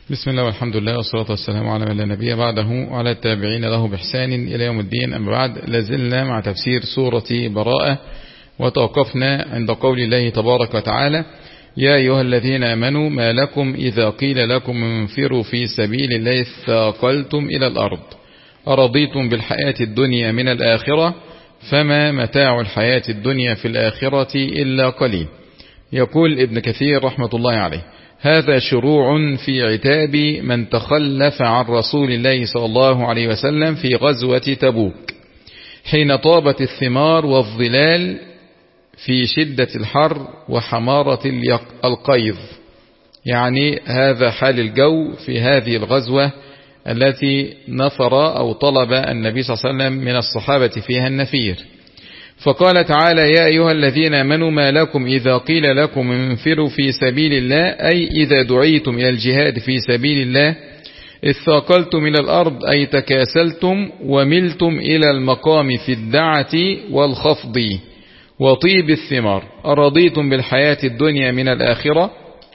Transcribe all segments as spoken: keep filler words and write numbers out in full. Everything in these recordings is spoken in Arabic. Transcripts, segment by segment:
بسم الله والحمد لله والصلاة والسلام على من لا نبي بعده وعلى التابعين له بإحسان إلى يوم الدين. أما بعد، لازلنا مع تفسير سورة براءة، وتوقفنا عند قول الله تبارك وتعالى: يا أيها الذين آمنوا ما لكم إذا قيل لكم انفروا في سبيل الله اثاقلتم إلى الأرض أرضيتم بالحياة الدنيا من الآخرة فما متاع الحياة الدنيا في الآخرة إلا قليل. يقول ابن كثير رحمة الله عليه: هذا شروع في عتاب من تخلف عن رسول الله صلى الله عليه وسلم في غزوة تبوك حين طابت الثمار والظلال في شدة الحر وحمارة القيظ. يعني هذا حال الجو في هذه الغزوة التي نفر أو طلب النبي صلى الله عليه وسلم من الصحابة فيها النفير. فقال تعالى: يا أيها الذين آمنوا ما لكم إذا قيل لكم انفروا في سبيل الله، أي إذا دعيتم إلى الجهاد في سبيل الله اثاقلتم إلى الأرض، أي تكاسلتم وملتم إلى المقام في الدعة والخفض وطيب الثمار أرضيتم بالحياة الدنيا من الآخرة،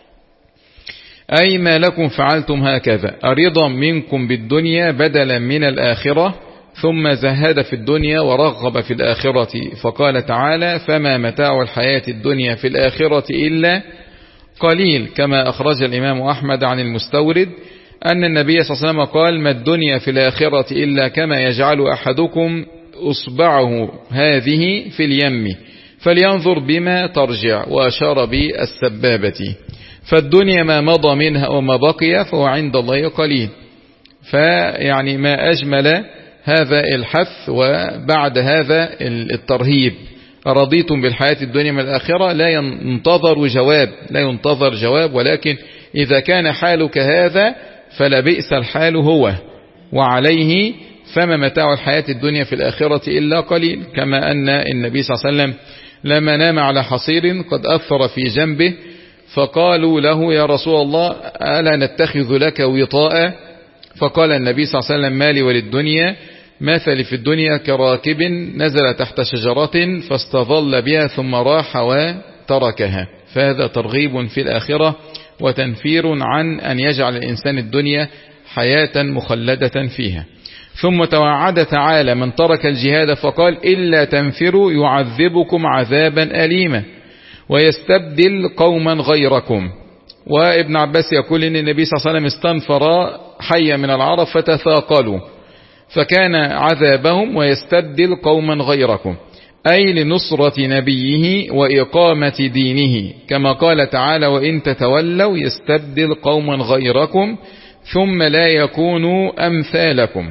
أي ما لكم فعلتم هكذا أرضا منكم بالدنيا بدلا من الآخرة، ثم زهد في الدنيا ورغب في الآخرة. فقال تعالى: فما متاع الحياة الدنيا في الآخرة إلا قليل، كما أخرج الإمام أحمد عن المستورد أن النبي صلى الله عليه وسلم قال: ما الدنيا في الآخرة إلا كما يجعل أحدكم أصبعه هذه في اليم فلينظر بما ترجع، وأشار بالسبابة. فالدنيا ما مضى منها وما بقي فهو عند الله قليل. فيعني ما أجمل هذا الحث وبعد هذا الترهيب: رضيتم بالحياة الدنيا من الآخرة. لا ينتظر جواب لا ينتظر جواب ولكن إذا كان حالك هذا فلا بئس الحال هو وعليه، فما متاع الحياة الدنيا في الآخرة إلا قليل. كما أن النبي صلى الله عليه وسلم لما نام على حصير قد أثر في جنبه فقالوا له: يا رسول الله ألا نتخذ لك وطاء؟ فقال النبي صلى الله عليه وسلم: مالي وللدنيا، مثل في الدنيا كراكب نزل تحت شجرة فاستظل بها ثم راح وتركها. فهذا ترغيب في الآخرة وتنفير عن أن يجعل الإنسان الدنيا حياة مخلدة فيها. ثم توعد تعالى من ترك الجهاد فقال: إلا تنفروا يعذبكم عذابا أليما ويستبدل قوما غيركم. وابن عباس يقول إن النبي صلى الله عليه وسلم استنفر حيا من العرب فتثاقلوا فكان عذابهم ويستبدل قوما غيركم، أي لنصرة نبيه وإقامة دينه، كما قال تعالى: وإن تتولوا يستبدل قوما غيركم ثم لا يكونوا أمثالكم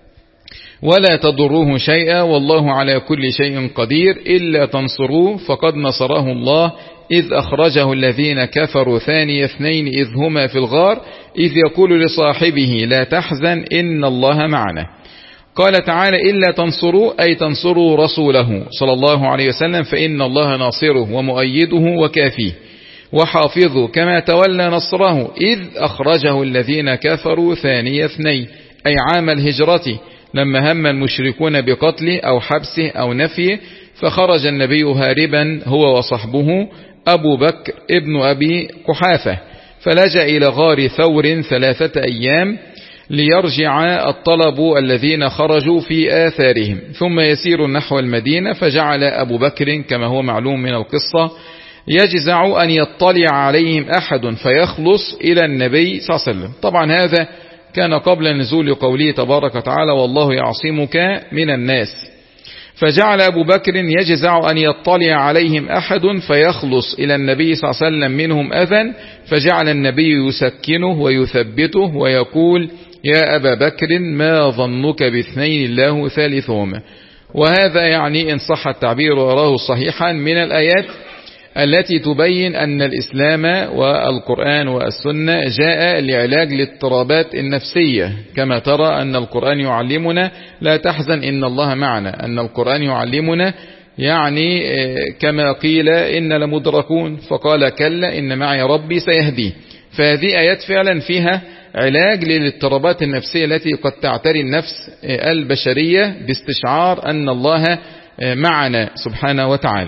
ولا تضروه شيئا والله على كل شيء قدير إلا تنصروه فقد نصره الله إذ أخرجه الذين كفروا ثاني اثنين إذ هما في الغار إذ يقول لصاحبه لا تحزن إن الله معنا. قال تعالى: إلا تنصروا، أي تنصروا رسوله صلى الله عليه وسلم فإن الله ناصره ومؤيده وكافيه وحافظه، كما تولى نصره إذ أخرجه الذين كفروا ثاني اثنين، أي عام الهجرة لما هم المشركون بقتله أو حبسه أو نفيه، فخرج النبي هاربا هو وصحبه أبو بكر ابن أبي قحافة، فلجأ إلى غار ثور ثلاثة أيام ليرجع الطلب الذين خرجوا في آثارهم، ثم يسير نحو المدينة. فجعل أبو بكر كما هو معلوم من القصة يجزع أن يطلع عليهم أحد فيخلص إلى النبي صلى الله عليه وسلم. طبعا هذا كان قبل نزول قوله تبارك وتعالى: والله يعصمك من الناس. فجعل أبو بكر يجزع أن يطلع عليهم أحد فيخلص إلى النبي صلى الله عليه وسلم منهم أذى، فجعل النبي يسكنه ويثبته ويقول: يا أبا بكر ما ظنك باثنين الله ثالثهما. وهذا يعني إن صح التعبير وراه صحيحا من الآيات التي تبين أن الإسلام والقرآن والسنة جاء لعلاج الاضطرابات النفسية، كما ترى أن القرآن يعلمنا لا تحزن إن الله معنا، أن القرآن يعلمنا يعني كما قيل إن لمدركون فقال كلا إن معي ربي سيهدي. فهذه آيات فعلا فيها علاج للاضطرابات النفسية التي قد تعتري النفس البشرية باستشعار أن الله معنا سبحانه وتعالى.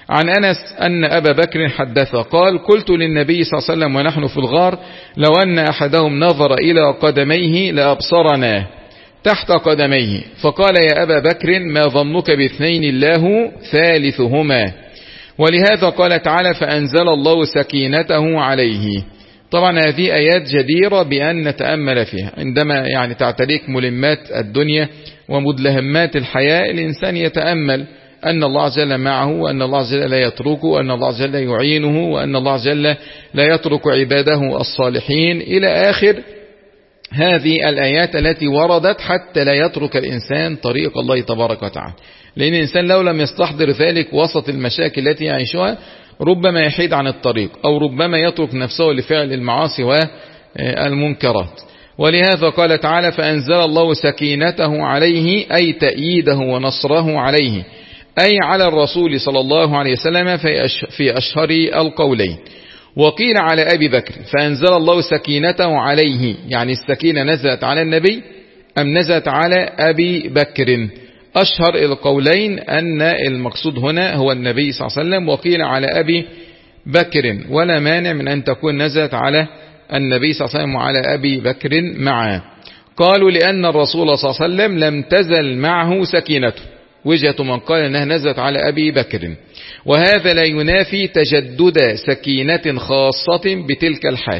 عن أنس أن أبا بكر حدث قال قلت للنبي صلى الله عليه وسلم ونحن في الغار لو أن أحدهم نظر إلى قدميه لأبصرنا تحت قدميه، فقال يا أبا بكر ما ظنك باثنين الله ثالثهما. ولهذا قال تعالى فأنزل الله سكينته عليه. طبعا هذه آيات جديرة بأن نتأمل فيها عندما يعني تعتريك ملمات الدنيا ومدلهمات الحياة، الإنسان يتأمل أن الله عز وجل معه، وأن الله عز وجل لا يتركه، وأن الله عز وجل يعينه، وأن الله عز وجل لا يترك عباده الصالحين إلى آخر هذه الآيات التي وردت حتى لا يترك الإنسان طريق الله تبارك وتعالى. لأن الإنسان لو لم يستحضر ذلك وسط المشاكل التي يعيشها ربما يحيد عن الطريق، أو ربما يترك نفسه لفعل المعاصي والمنكرات. ولهذا قال تعالى فأنزل الله سكينته عليه أي تأييده ونصره عليه، أي على الرسول صلى الله عليه وسلم في أشهر القولين. وقيل على أبي بكر فأنزل الله سكينته عليه، يعني السكينة نزلت على النبي أم نزلت على أبي بكر؟ أشهر القولين أن المقصود هنا هو النبي صلى الله عليه وسلم، وقيل على أبي بكر، ولا مانع من أن تكون نزلت على النبي صلى الله عليه وسلم وعلى أبي بكر معه. قالوا لأن الرسول صلى الله عليه وسلم لم تزل معه سكينته، وجهة من قال أنها نزلت على أبي بكر، وهذا لا ينافي تجدد سكينة خاصة بتلك الحال،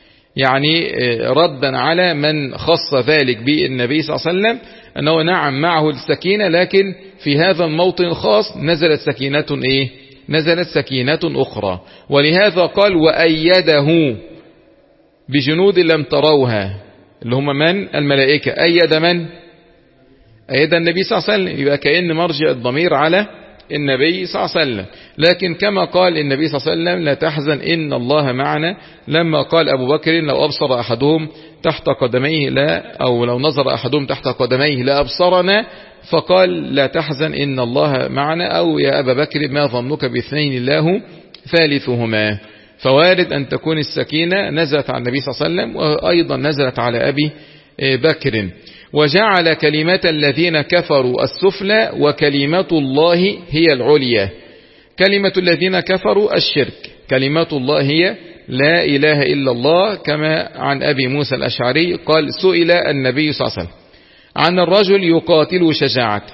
يعني ردا على من خص ذلك بالنبي صلى الله عليه وسلم أنه نعم معه السكينة، لكن في هذا الموطن الخاص نزلت سكينة إيه؟ نزلت سكينة أخرى. ولهذا قال وأيده بجنود لم تروها، اللي هم من؟ الملائكة. أيد من؟ أيد النبي صلى الله عليه وسلم، يبقى كأن مرجع الضمير على النبي صلى الله عليه وسلم. لكن كما قال النبي صلى الله عليه وسلم لا تحزن إن الله معنا، لما قال أبو بكر لو أبصر أحدهم تحت قدميه لا، أو لو نظر أحدهم تحت قدميه لا أبصرنا، فقال لا تحزن إن الله معنا، أو يا أبا بكر ما ظنك باثنين الله ثالثهما. فوارد أن تكون السكينة نزلت على النبي صلى الله عليه وسلم، وأيضا نزلت على أبي بكر. وجعل كلمة الذين كفروا السفلى وكلمة الله هي العليا. كلمة الذين كفروا الشرك، كلمة الله هي لا إله إلا الله، كما عن أبي موسى الأشعري قال سئل النبي صلى الله عليه وسلم عن الرجل يقاتل شجاعة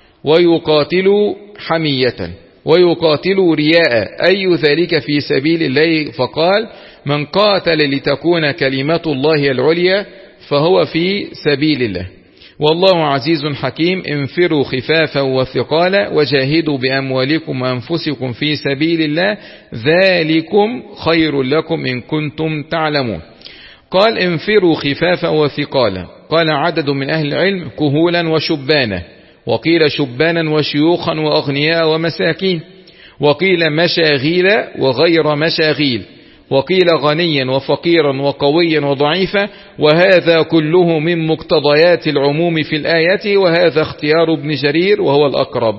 ويقاتل حمية ويقاتل رياء أي ذلك في سبيل الله، فقال من قاتل لتكون كلمة الله العليا فهو في سبيل الله. والله عزيز حكيم انفروا خفافا وثقالا وجاهدوا بأموالكم وأنفسكم في سبيل الله ذلكم خير لكم إن كنتم تعلمون. قال انفروا خفافا وثقالا، قال عدد من أهل العلم كهولا وشبانا، وقيل شبانا وشيوخا وأغنياء ومساكين، وقيل مشاغيل وغير مشاغيل، وقيل غنيا وفقيرا وقويا وضعيفا، وهذا كله من مقتضيات العموم في الآية، وهذا اختيار ابن جرير وهو الأقرب،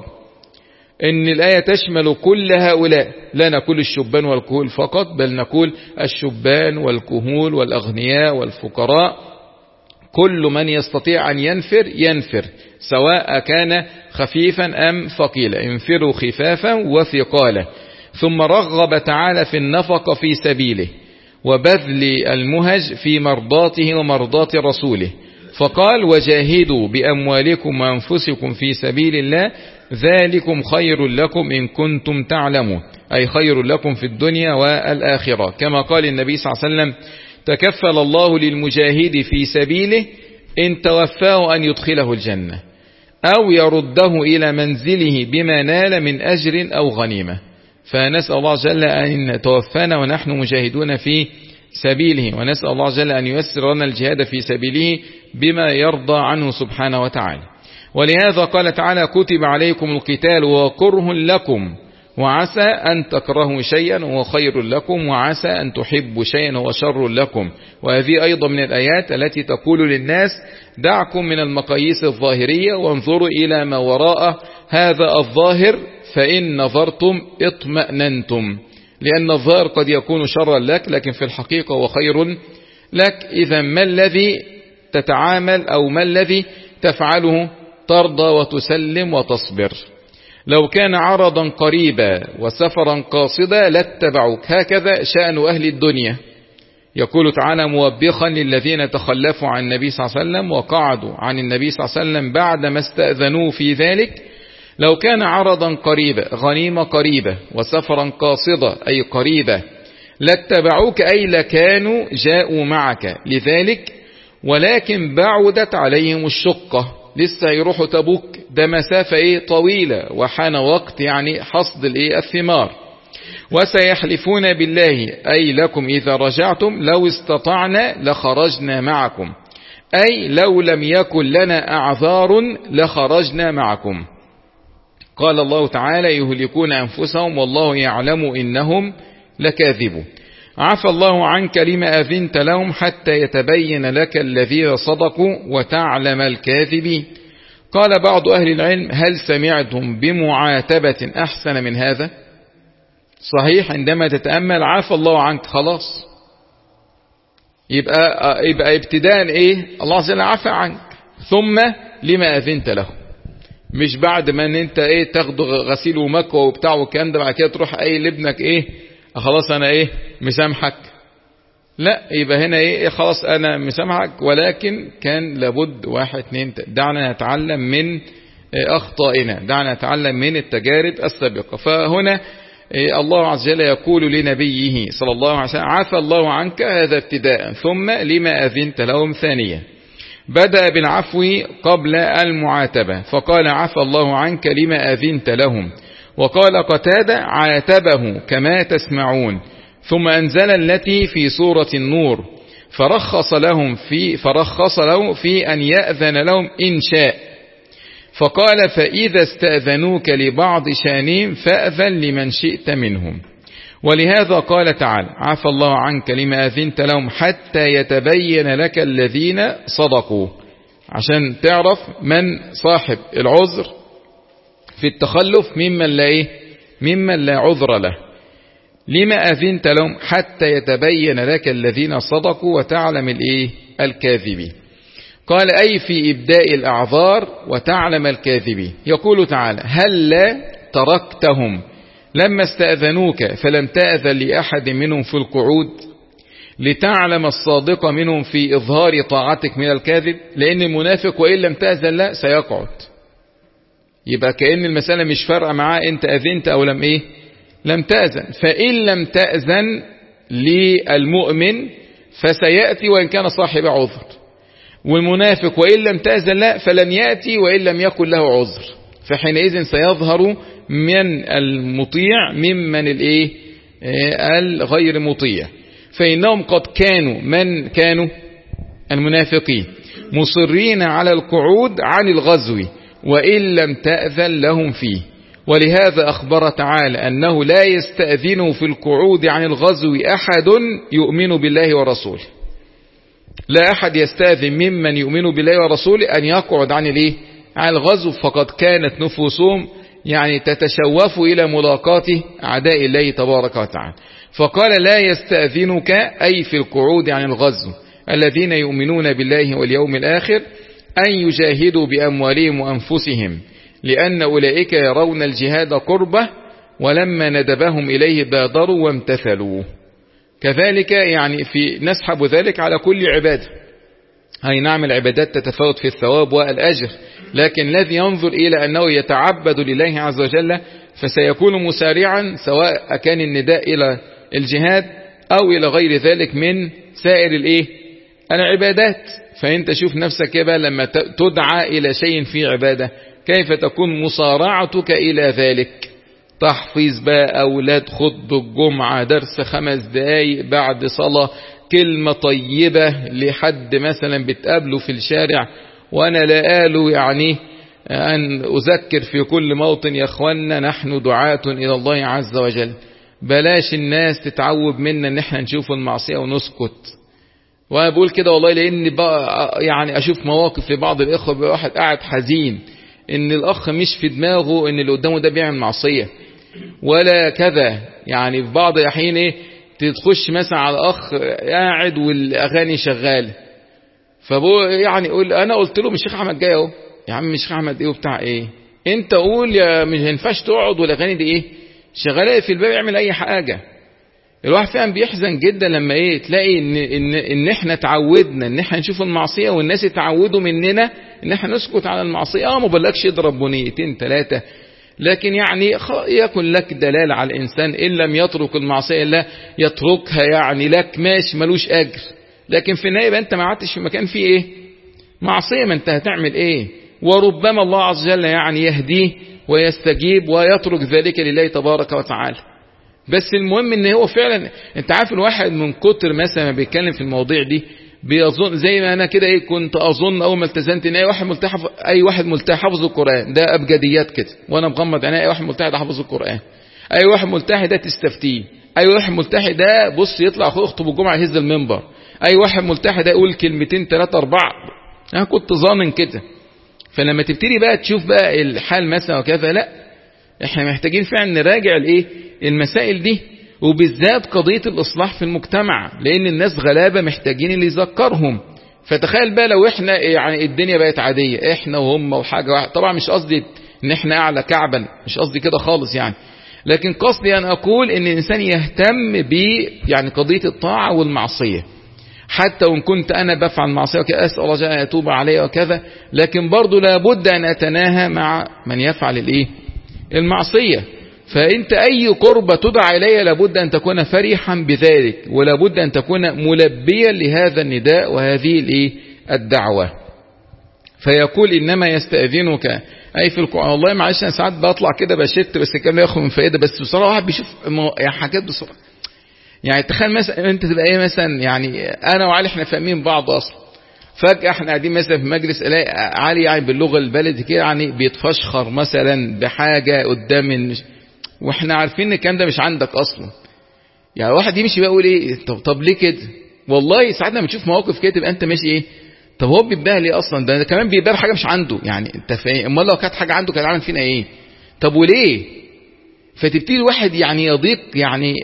إن الآية تشمل كل هؤلاء، لا نقول الشبان والكهول فقط، بل نقول الشبان والكهول والأغنياء والفقراء، كل من يستطيع أن ينفر ينفر سواء كان خفيفا أم ثقيلا، انفروا خفافا وثقالا. ثم رغب تعالى في النفقة في سبيله وبذل المهج في مرضاته ومرضات رسوله، فقال وجاهدوا بأموالكم وأنفسكم في سبيل الله ذلكم خير لكم إن كنتم تعلمون، أي خير لكم في الدنيا والآخرة، كما قال النبي صلى الله عليه وسلم تكفل الله للمجاهد في سبيله إن توفاه أن يدخله الجنة أو يرده إلى منزله بما نال من أجر أو غنيمة. فنسأل الله جل أن توفانا ونحن مجاهدون في سبيله، ونسأل الله جل أن ييسر لنا الجهاد في سبيله بما يرضى عنه سبحانه وتعالى. ولهذا قال تعالى كتب عليكم القتال وكره لكم وعسى أن تكرهوا شيئا وهو خير لكم وعسى أن تحبوا شيئا وهو شر لكم. وهذه أيضا من الآيات التي تقول للناس دعكم من المقاييس الظاهرية وانظروا إلى ما وراء هذا الظاهر، فإن نظرتم اطمأننتم، لأن الظاهر قد يكون شرا لك لكن في الحقيقة هو خير لك. إذا ما الذي تتعامل أو ما الذي تفعله؟ ترضى وتسلم وتصبر. لو كان عرضا قريبا وسفرا قاصدا لاتبعوك. هكذا شأن أهل الدنيا. يقول تعالى موبخا للذين تخلفوا عن النبي صلى الله عليه وسلم وقعدوا عن النبي صلى الله عليه وسلم بعدما استأذنوه في ذلك: لو كان عرضا قريبا، غنيمة قريبة، وسفرا قاصدا أي قريبة، لاتبعوك أي لكانوا جاءوا معك لذلك، ولكن بعدت عليهم الشقة. لسه يروحوا تبوك، ده مسافة ايه طويلة، وحان وقت يعني حصد الايه الثمار. وسيحلفون بالله أي لكم إذا رجعتم لو استطعنا لخرجنا معكم، أي لو لم يكن لنا أعذار لخرجنا معكم. قال الله تعالى: يهلكون أنفسهم والله يعلم إنهم لكاذبون. عفى الله عنك لما أذنت لهم حتى يتبين لك الذين صدقوا وتعلم الكاذبين. قال بعض أهل العلم: هل سمعتم بمعاتبة أحسن من هذا؟ صحيح، عندما تتأمل عفى الله عنك خلاص، يبقى, يبقى ابتداء ايه؟ الله عز وجل عفى عنك، ثم لما أذنت له. مش بعد ما ان انت ايه تاخد غسيل ومكوى وبتاع والكلام ده بعد كده تروح ايه لابنك ايه خلاص انا ايه مسامحك. لا، يبقى هنا ايه خلاص انا مسامحك، ولكن كان لابد واحد اتنين دعنا نتعلم من اخطائنا، دعنا نتعلم من التجارب السابقة. فهنا الله عز وجل يقول لنبيه صلى الله عليه وسلم: عفى الله عنك، هذا ابتداء، ثم لما أذنت لهم ثانيا. بدأ بالعفو قبل المعاتبة، فقال: عفى الله عنك لما أذنت لهم. وقال قتادة: عاتبه كما تسمعون. ثم أنزل التي في سورة النور فرخص لهم في فرخص له في أن يأذن لهم إن شاء، فقال: فإذا استأذنوك لبعض شانهم فأذن لمن شئت منهم. ولهذا قال تعالى: عفى الله عنك لما أذنت لهم حتى يتبين لك الذين صدقوا، عشان تعرف من صاحب العذر في التخلف ممن لا إيه ممن لا عذر له. لما أذنت لهم حتى يتبين لك الذين صدقوا وتعلم الإيه الكاذبين. قال: أي في إبداء الأعذار وتعلم الكاذبين. يقول تعالى: هل لا تركتهم لما استأذنوك فلم تأذن لأحد منهم في القعود لتعلم الصادق منهم في إظهار طاعتك من الكاذب؟ لأن المنافق وإن لم تأذن لا سيقعد. يبقى كأن المسألة مش فارقة معاه أنت أذنت أو لم إيه لم تأذن. فإن لم تأذن للمؤمن فسيأتي وإن كان صاحب عذر، والمنافق وإن لم تأذن لا فلن يأتي وإن لم يكن له عذر، فحينئذ سيظهر من المطيع ممن الايه الغير مطيع. فإنهم قد كانوا من كانوا المنافقين مصرين على القعود عن الغزو وإن لم تأذن لهم فيه. ولهذا أخبر تعالى أنه لا يستأذن في القعود عن الغزو أحد يؤمن بالله ورسوله. لا أحد يستأذن ممن يؤمن بالله ورسوله أن يقعد عن الايه عن الغزو، فقد كانت نفوسهم يعني تتشوف إلى ملاقاة أعداء الله تبارك وتعالى. فقال: لا يستأذنك أي في القعود عن الغزو الذين يؤمنون بالله واليوم الآخر أن يجاهدوا بأموالهم وأنفسهم، لأن أولئك يرون الجهاد قربة ولما ندبهم إليه بادروا وامتثلوا. كذلك يعني في نسحب ذلك على كل عبادة. هاي نعم العبادات تتفاوت في الثواب والأجر، لكن الذي ينظر إلى أنه يتعبد لله عز وجل فسيكون مسارعا، سواء كان النداء إلى الجهاد أو إلى غير ذلك من سائر الإيه العبادات. فأنت شوف نفسك بقى لما تدعى إلى شيء في عبادة كيف تكون مصارعتك إلى ذلك. تحفيظ بقى أولاد خطبة الجمعة، درس خمس دقايق بعد صلاة، كلمة طيبة لحد مثلا بتقابله في الشارع. وأنا لا آله يعني أن أذكر في كل موطن: يا أخوانا نحن دعاة إلى الله عز وجل، بلاش الناس تتعوب منا ان احنا نشوف المعصية ونسكت. وانا بقول كده والله لان بقى يعني اشوف مواقف لبعض الاخوة بقى واحد قاعد حزين ان الاخ مش في دماغه ان اللي قدامه ده بيعمل معصية ولا كذا. يعني في بعض الاحيان ايه تتخش مثلا على اخ قاعد والاغاني شغاله، فبو يعني يقول انا قلت له مش شيخ احمد جاي اهو. يا عم مش شيخ احمد ايه وبتاع ايه؟ انت قول يا مش ينفعش تقعد، والاغاني دي ايه شغاله في الباب، يعمل اي حاجه. الواحد فعلا بيحزن جدا لما ايه تلاقي ان ان ان احنا تعودنا ان احنا نشوف المعصيه، والناس يتعودوا مننا ان احنا نسكت على المعصيه. اه ما بقولكش اضرب بنيتين ثلاثه، لكن يعني يكن لك دلاله على الانسان ان لم يترك المعصيه الا يتركها، يعني لك ماشي ملوش اجر، لكن في النهايه انت ما قعدتش في مكان فيه ايه معصيه، ما انت هتعمل ايه؟ وربما الله عز وجل يعني يهديه ويستجيب ويترك ذلك لله تبارك وتعالى. بس المهم ان هو فعلا انت عارف الواحد من كتر مثلا ما بيتكلم في المواضيع دي بيظن زي ما انا كده ايه كنت اظن اول ما التزمت ان اي واحد ملتحف اي واحد ملتحف حافظ القران ده ابجديات كده، وانا مغمض عيني اي واحد ملتحف حافظ القران، اي واحد ملتحي ده تستفتيه، اي واحد ملتحي ده بص يطلع يخطب الجمعه يهز المنبر، اي واحد ملتحي ده يقول كلمتين ثلاثه اربعه. انا كنت ظانن كده. فلما تبتدي بقى تشوف بقى الحال مثلا وكذا، لا احنا محتاجين فعلا نراجع الايه المسائل دي، وبالذات قضية الإصلاح في المجتمع، لأن الناس غلابة محتاجين اللي يذكرهم. فتخيل بقى لو احنا يعني الدنيا بقت عادية احنا وهم وحاجة واحد، طبعا مش قصدي ان احنا اعلى كعبا، مش قصدي كده خالص يعني، لكن قصدي ان اقول ان الانسان يهتم ب يعني قضية الطاعة والمعصية، حتى وان كنت انا بفعل معصية وكذا اسأل الله ان يتوب علي وكذا، لكن برضو لابد ان اتناهى مع من يفعل الايه المعصية. فانت اي قربة تدعى اليه لابد ان تكون فرحا بذلك، ولابد ان تكون ملبيا لهذا النداء وهذه الايه الدعوة. فيقول انما يستأذنك اي في القرآن. والله معلش انا ساعات بطلع كده بشت بس الكلام ياخد من فائدة، بس بصراحة واحد بيشوف يعني حاجات بسرعة. يعني تخيل مثلا انت تبقى ايه مثلا، يعني انا وعلي احنا فاهمين بعض اصلا، فجأة احنا قاعدين مثلا في مجلس الاقي علي يعني باللغة البلدي كده يعني بيتفشخر مثلا بحاجة قدام النش... واحنا عارفين ان الكلام ده مش عندك اصلا. يعني واحد يمشي بقى يقول ايه طب, طب ليه كده؟ والله ساعات لما تشوف مواقف كده تبقى انت ماشي ايه طب هو بيبقى ليه اصلا؟ ده كمان بيبقى حاجه مش عنده، يعني انت فاهم؟ امال لو كانت حاجه عنده كان عامل فينا ايه؟ طب وليه؟ فتبتدي الواحد يعني يضيق يعني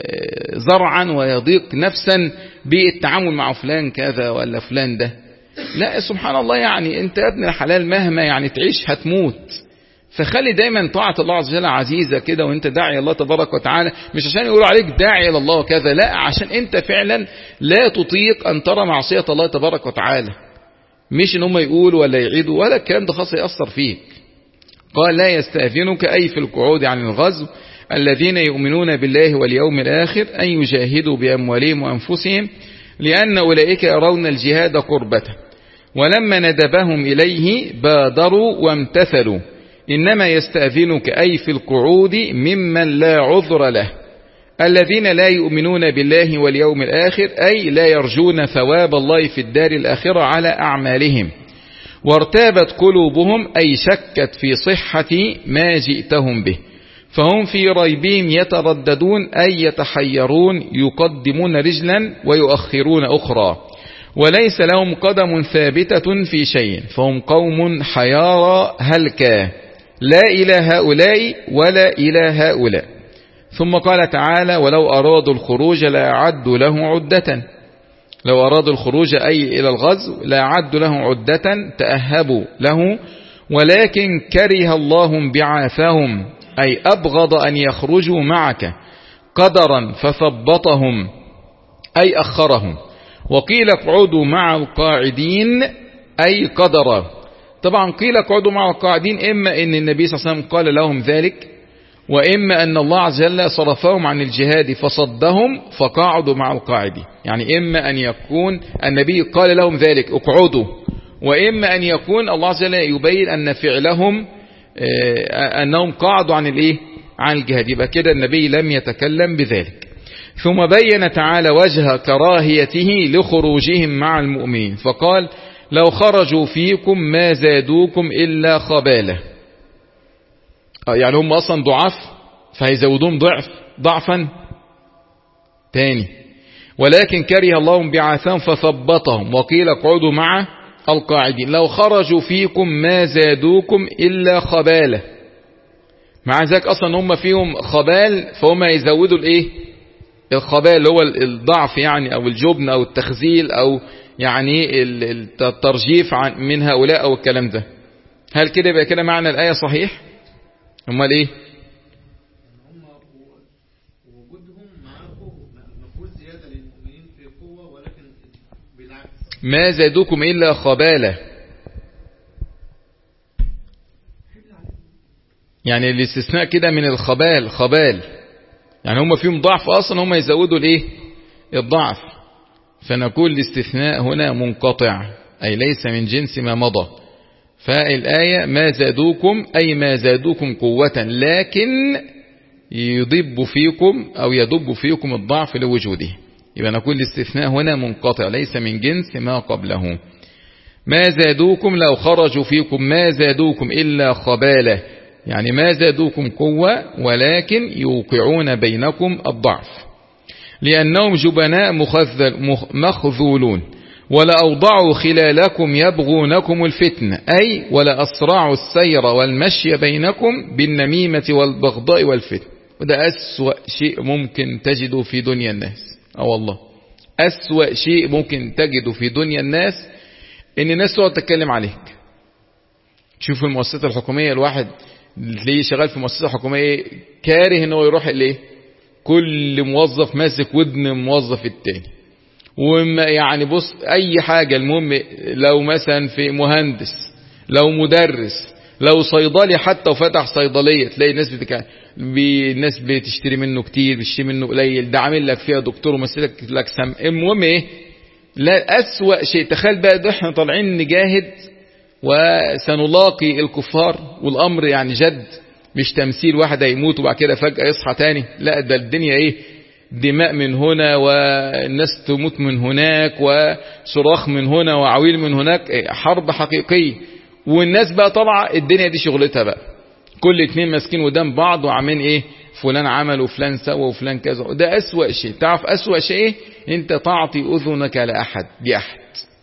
زرعا ويضيق نفسا بالتعامل مع فلان كذا ولا فلان ده. لا سبحان الله، يعني انت يا ابن الحلال مهما يعني تعيش هتموت. فخلي دايما طاعة الله عز وجل عزيزة كده، وانت داعي الله تبارك وتعالى، مش عشان يقولوا عليك داعي الى الله وكذا، لا عشان انت فعلا لا تطيق ان ترى معصية الله تبارك وتعالى، مش ان هم يقولوا ولا يعيدوا ولا الكلام ده خاص يأثر فيك. قال لا يستأذنك أي في القعود عن الغزو الذين يؤمنون بالله واليوم الآخر أن يجاهدوا بأموالهم وأنفسهم لأن أولئك يرون الجهاد قربة، ولما ندبهم إليه بادروا وامتثلوا. إنما يستأذنك أي في القعود ممن لا عذر له الذين لا يؤمنون بالله واليوم الآخر أي لا يرجون ثواب الله في الدار الآخرة على أعمالهم، وارتابت قلوبهم أي شكت في صحة ما جئتهم به، فهم في ريبهم يترددون أي يتحيرون، يقدمون رجلا ويؤخرون أخرى، وليس لهم قدم ثابتة في شيء، فهم قوم حيارى هلكا لا إلى هؤلاء ولا إلى هؤلاء. ثم قال تعالى ولو أرادوا الخروج لأعدوا له عدة، لو أرادوا الخروج أي إلى الغزو لأعدوا له عدة تأهبوا له، ولكن كره الله بعاثهم أي أبغض أن يخرجوا معك قدرا فثبطهم أي أخرهم. وقيل اقعدوا مع القاعدين أي قدرا. طبعا قيل اقعدوا مع القاعدين إما أن النبي صلى الله عليه وسلم قال لهم ذلك، وإما أن الله عز وجل صرفهم عن الجهاد فصدهم فقعدوا مع القاعدين. يعني إما أن يكون النبي قال لهم ذلك اقعدوا، وإما أن يكون الله عز وجل يبين أن فعلهم أنهم قعدوا عن الإيه عن الجهاد، يبقى كده النبي لم يتكلم بذلك. ثم بين تعالى وجه كراهيته لخروجهم مع المؤمنين فقال لو خرجوا فيكم ما زادوكم إلا خبالة. يعني هم أصلا ضعاف فهيزودون ضعف ضعفا تاني. ولكن كره الله بعاثهم فثبطهم، وقيل اقعدوا مع القاعدين. لو خرجوا فيكم ما زادوكم إلا خبالة، مع ذلك أصلا هم فيهم خبال فهم يزودوا الايه الخبال اللي هو الضعف يعني أو الجبن أو التخزيل أو يعني الترجيف من هؤلاء أو الكلام ده. هل كده يبقى كده معنى الآية صحيح؟ امال ايه؟ ما زادوكم إلا خبالة. يعني الاستثناء كده من الخبال، خبال يعني هم فيهم ضعف أصلا، هم يزودوا الايه؟ الضعف. فنقول الاستثناء هنا منقطع، أي ليس من جنس ما مضى. فالآية ما زادوكم أي ما زادوكم قوة، لكن يضب فيكم أو يضب فيكم الضعف لوجوده. يبقى نقول الاستثناء هنا منقطع ليس من جنس ما قبله. ما زادوكم لو خرجوا فيكم ما زادوكم إلا خبالة، يعني ما زادوكم قوة ولكن يوقعون بينكم الضعف، لأنهم جبناء مخذولون. ولا أوضعوا خلالكم يبغونكم الفتنة، أي ولا أسرعوا السير والمشي بينكم بالنميمة والبغضاء والفتن. وده أسوأ شيء ممكن تجده في دنيا الناس. اه والله أسوأ شيء ممكن تجده في دنيا الناس ان الناس تقعد تتكلم عليك. تشوف المؤسسات الحكومية، الواحد اللي شغال في مؤسسة حكومية كاره انه يروح الايه، كل موظف ماسك ودن موظف التاني. وما يعني بص اي حاجة، المهم لو مثلا في مهندس، لو مدرس، لو صيدلي حتى وفتح صيدلية، تلاقي الناس بتك... الناس بتشتري منه كتير، بتشتري منه قليل، ده عامل لك فيها دكتور ومسلك لك سم. المهم ايه، لا أسوأ شيء. تخيل بقى ده احنا طالعين نجاهد وسنلاقي الكفار، والامر يعني جد، مش تمثيل واحد هيموت وبعد كده فجأة يصحى تاني. لا ده الدنيا ايه، دماء من هنا والناس تموت من هناك وصراخ من هنا وعويل من هناك، حرب حقيقية. والناس بقى طالعه الدنيا دي شغلتها بقى، كل اتنين ماسكين قدام بعض وعاملين ايه، فلان عمل وفلان سوى وفلان كذا. وده أسوأ شيء. تعرف أسوأ شيء ايه؟ انت تعطي اذنك لأحد بأحد.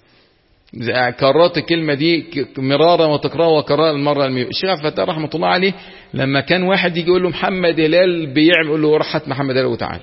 كررت الكلمة دي مرارا وتكرارا وكرارا المرة المية. الشيخ فتاة رحمة الله عليه لما كان واحد يجي يقول له محمد هلال بيعمل، يقول له روح هات محمد هلال وتعال.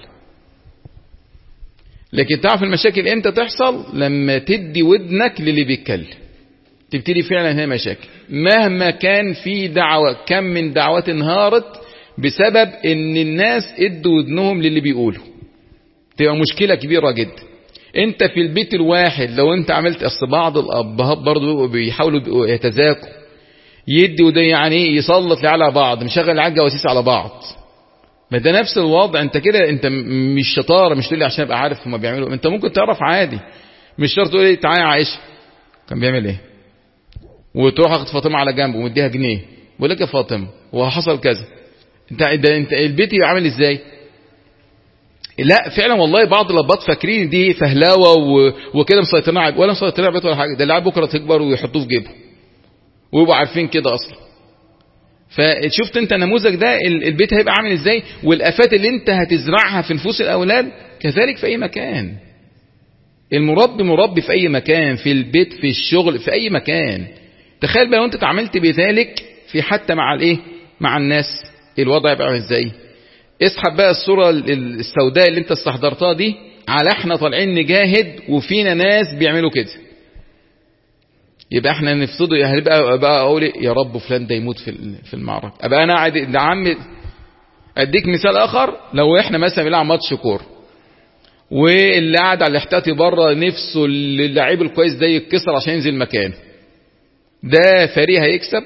لكن تعرف المشاكل امتى تحصل؟ لما تدي ودنك للي بيتكلم، تبتدي فعلا هنا مشاكل. مهما كان في دعوة، كم من دعوات انهارت بسبب ان الناس ادوا ودنهم للي بيقولوا، تبقى مشكلة كبيرة جدا. انت في البيت الواحد لو انت عملت، اصل بعض الابهات برضو بيحاولوا يتذاكوا، يدي وده يعني يسلط على بعض، مشغل العيال جواسيس على بعض. ما ده نفس الوضع. انت كده انت مش شطاره، مش تقول لي عشان ابقى عارف هما بيعملوا. انت ممكن تعرف عادي، مش شرط تقول لي تعالى يا عائشه كان بيعمل ايه، وتروح اخد فاطمه على جنب ومديها جنيه، بقول لك يا فاطمه وحصل كذا. انت انت البيت يبقى عامل ازاي؟ لا فعلا والله بعض الاباط فاكرين دي فهلاوه وكده مسيطرين على، ولا مسيطرين على البيت ولا حاجه. ده العيال بكره تكبر ويحطوه في جيبه ويبقوا عارفين كده اصلا. فشفت انت النموذج ده البيت هيبقى عامل ازاي، والافات اللي انت هتزرعها في نفوس الاولاد كذلك في اي مكان. المربي مربي في اي مكان، في البيت، في الشغل، في اي مكان. تخيل بقى لو انت اتعاملت بذلك في حتى مع الايه، مع الناس، الوضع يبقى عامل ازاي. اسحب بقى الصورة السوداء اللي انت استحضرتها دي على احنا طالعين نجاهد وفينا ناس بيعملوا كده. يبقى احنا نفضل هنبقى بقى اقول يا رب فلان ده يموت في في المعركه. ابقى انا قاعد ده عم. اديك مثال اخر، لو احنا مثلا بنلعب ماتش كوره واللي قاعد على الاحتياطي بره نفسه اللعيب الكويس ده يتكسر عشان ينزل مكانه، ده فريق هيكسب؟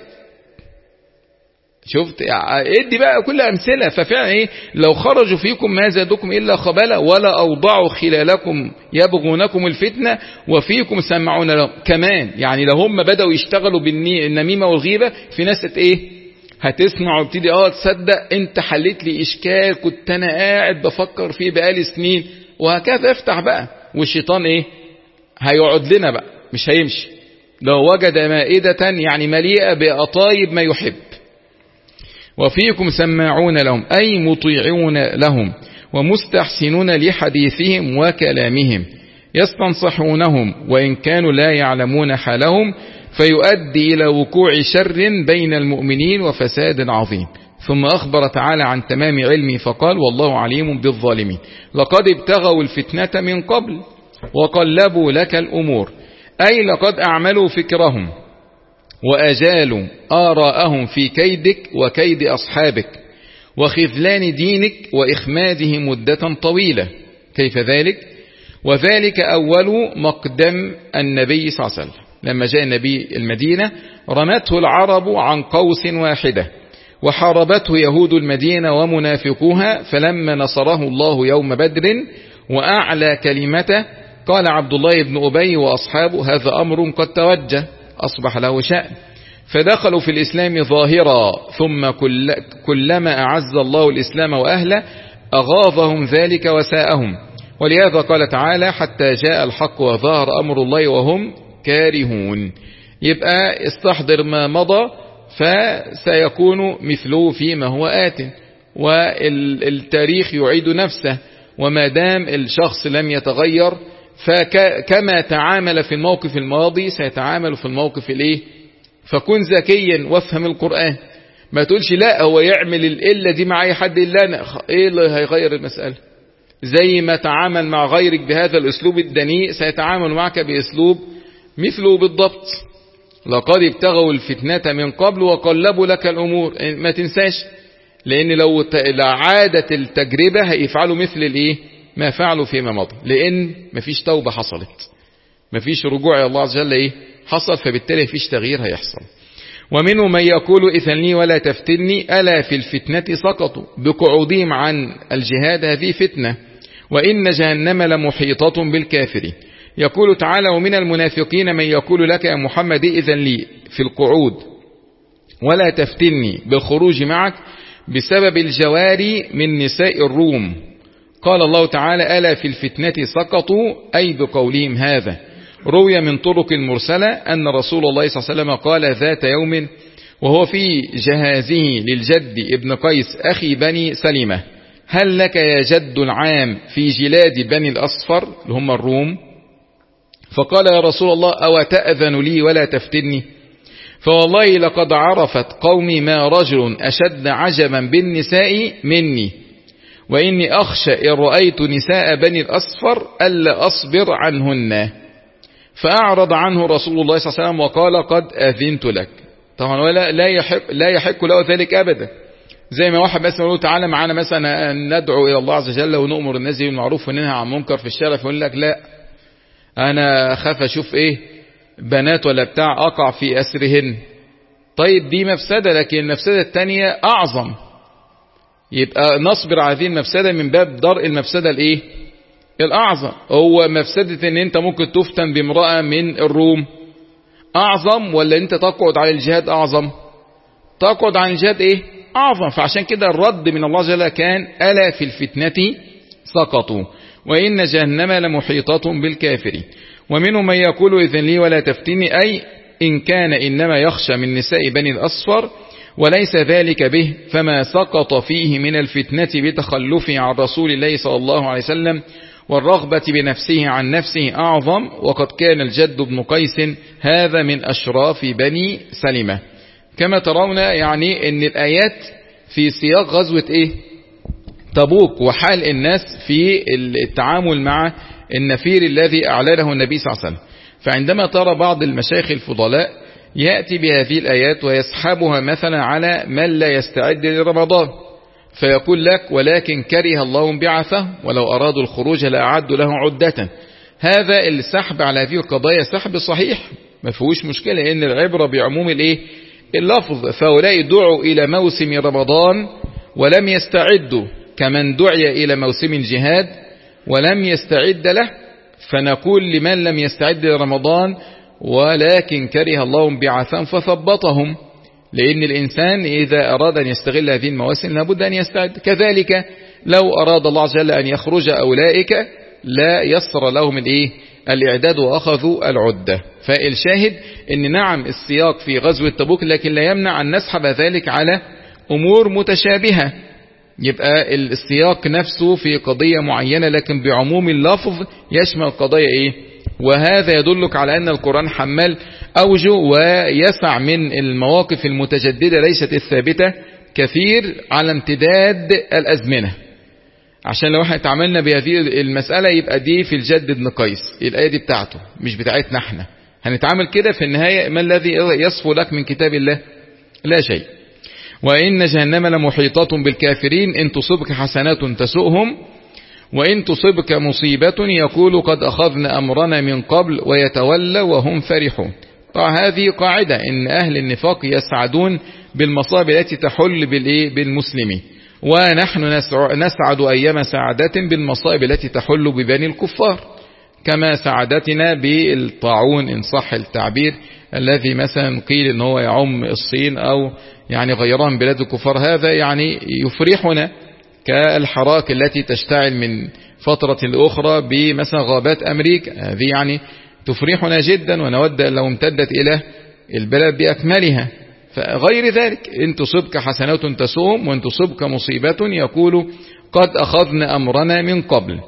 شفت؟ ادي بقى كل امثله. ففعلا ايه، لو خرجوا فيكم ما زادوكم الا خبالا ولا اوضعوا خلالكم يبغونكم الفتنه وفيكم سمعون لهم. كمان يعني لو هم بداوا يشتغلوا بالنميمه والغيبه، في ناس ايه هتسمع وابتدي اه تصدق انت حليت لي اشكال كنت انا قاعد بفكر فيه بقالي سنين، وهكذا افتح بقى. والشيطان ايه هيقعد لنا بقى، مش هيمشي. لو وجد مائده يعني مليئه بأطايب ما يحب. وفيكم سماعون لهم أي مطيعون لهم ومستحسنون لحديثهم وكلامهم، يستنصحونهم وإن كانوا لا يعلمون حالهم، فيؤدي إلى وقوع شر بين المؤمنين وفساد عظيم. ثم أخبر تعالى عن تمام علمه فقال والله عليم بالظالمين. لقد ابتغوا الفتنة من قبل وقلبوا لك الأمور، أي لقد أعملوا فكرهم وأجالوا آراءهم في كيدك وكيد أصحابك وخذلان دينك وإخماده مدة طويلة. كيف ذلك؟ وذلك أول مقدم النبي صلى الله عليه وسلم، لما جاء النبي المدينة رمته العرب عن قوس واحدة وحاربته يهود المدينة ومنافقوها، فلما نصره الله يوم بدر وأعلى كلمته قال عبد الله بن أبي وأصحابه هذا أمر قد توجه، أصبح له شأن، فدخلوا في الإسلام ظاهرا، ثم كل كلما أعز الله الإسلام وأهله أغاظهم ذلك وساءهم، ولهذا قال تعالى حتى جاء الحق وظهر أمر الله وهم كارهون. يبقى استحضر ما مضى فسيكون مثله فيما هو آت، والتاريخ يعيد نفسه، وما دام الشخص لم يتغير فكما تعامل في الموقف الماضي سيتعامل في الموقف الايه. فكن ذكيا وافهم القرآن، ما تقولش لا هو يعمل الإلة دي مع أي حد إلا أنا، إيه اللي هيغير المسألة؟ زي ما تعامل مع غيرك بهذا الأسلوب الدنيء سيتعامل معك بأسلوب مثله بالضبط. لقد ابتغوا الفتنة من قبل وقلبوا لك الأمور، ما تنساش، لأن لو عادت التجربة هيفعلوا مثل الإيه ما فعلوا فيما مضى، لأن مفيش توبة حصلت، مفيش رجوع إلى الله عز وجل إيه حصل، فبالتالي مفيش تغيير هيحصل. ومنه من يقول إذن لي ولا تفتني ألا في الفتنة سقطوا بقعودهم عن الجهاد، هذه فتنة، وإن جهنم لمحيطة بالكافرين. يقول تعالى ومن المنافقين من يقول لك يا محمد إذن لي في القعود ولا تفتني بالخروج معك بسبب الجواري من نساء الروم. قال الله تعالى ألا في الفتنة سقطوا أي بقولهم هذا. روي من طرق المرسلة أن رسول الله صلى الله عليه وسلم قال ذات يوم وهو في جهازه للجد ابن قيس أخي بني سلمة هل لك يا جد العام في جلاد بني الأصفر اللي هم الروم؟ فقال يا رسول الله أو تأذن لي ولا تفتني؟ فوالله لقد عرفت قومي ما رجل أشد عجبا بالنساء مني، وإني أخشى إن رأيت نساء بني الأصفر ألا أصبر عنهن. فأعرض عنه رسول الله صلى الله عليه وسلم وقال قد أذنت لك. طبعا ولا لا يحق لا يحق له ذلك أبدا. زي ما واحد مثلا يقول تعالى معنا مثلا ندعو إلى الله عز وجل ونؤمر الناس بالمعروف وننهى عن منكر في الشارع، فيقول لك لا أنا أخاف أشوف إيه بنات ولا بتاع أقع في أسرهن. طيب دي مفسدة، لكن المفسدة الثانية أعظم، يبقى نصبر على هذه المفسدة من باب درء المفسدة الإيه الأعظم. هو مفسدة ان انت ممكن تفتن بامرأة من الروم اعظم، ولا انت تقعد على الجهاد اعظم؟ تقعد على الجهاد ايه اعظم. فعشان كده الرد من الله جل كان ألا في الفتنة سقطوا وإن جهنم لمحيطة بالكافرين. ومنهم من يقول إذن لي ولا تفتني أي إن كان إنما يخشى من نساء بني الأصفر وليس ذلك به فما سقط فيه من الفتنة بتخلفه عن رسول الله صلى الله عليه وسلم والرغبة بنفسه عن نفسه أعظم، وقد كان الجد بن قيس هذا من أشراف بني سلمة. كما ترون يعني أن الآيات في سياق غزوة إيه تبوك وحال الناس في التعامل مع النفير الذي أعلنه النبي صلى الله عليه وسلم. فعندما ترى بعض المشايخ الفضلاء يأتي بهذه الآيات ويسحبها مثلا على من لا يستعد لرمضان، فيقول لك ولكن كره الله بعثه ولو أرادوا الخروج لأعدوا له عدة. هذا السحب على هذه القضايا سحب صحيح ما فيهوش مشكلة، لأن العبرة بعموم الايه اللفظ. فهؤلاء دعوا إلى موسم رمضان ولم يستعدوا كمن دعي إلى موسم جهاد ولم يستعد له، فنقول لمن لم يستعد لرمضان ولكن كره الله بعثهم فثبطهم، لأن الإنسان إذا أراد أن يستغل هذه المواسم لابد أن يستعد. كذلك لو أراد الله عز وجل أن يخرج أولئك لا يسر لهم الإيه الإعداد وأخذوا العدة. فالشاهد أن نعم السياق في غزوة تبوك، لكن لا يمنع أن نسحب ذلك على أمور متشابهة. يبقى السياق نفسه في قضية معينة لكن بعموم اللفظ يشمل قضايا إيه. وهذا يدلك على أن القرآن حمال أوجه ويسع من المواقف المتجددة ليست الثابتة كثير على امتداد الأزمنة. عشان لو احنا تعاملنا بهذه المسألة يبقى دي في الجد بن قيس، الآية دي بتاعته مش بتاعتنا احنا، هنتعامل كده في النهاية. ما الذي يصفو لك من كتاب الله؟ لا شيء. وإن جهنم لمحيطة بالكافرين إن تصبك حسنات تسؤهم وإن تصبك مصيبة يقول قد أخذنا أمرنا من قبل ويتولى وهم فرحون. طبعا هذه قاعدة إن أهل النفاق يسعدون بالمصائب التي تحل بالمسلمين، ونحن نسعد أيام سعادة بالمصائب التي تحل ببني الكفار، كما سعادتنا بالطاعون إن صح التعبير الذي مثلا قيل إن هو يعم الصين أو يعني غيرها من بلاد الكفار. هذا يعني يفرحنا كالحراك التي تشتعل من فترة لأخرى بمثلا غابات أمريكا، هذه يعني تفرحنا جدا ونود لو امتدت إلى البلد بأكملها. فغير ذلك إن تصبك حسنات تسوم وإن تصبك مصيبة يقول قد أخذنا أمرنا من قبل،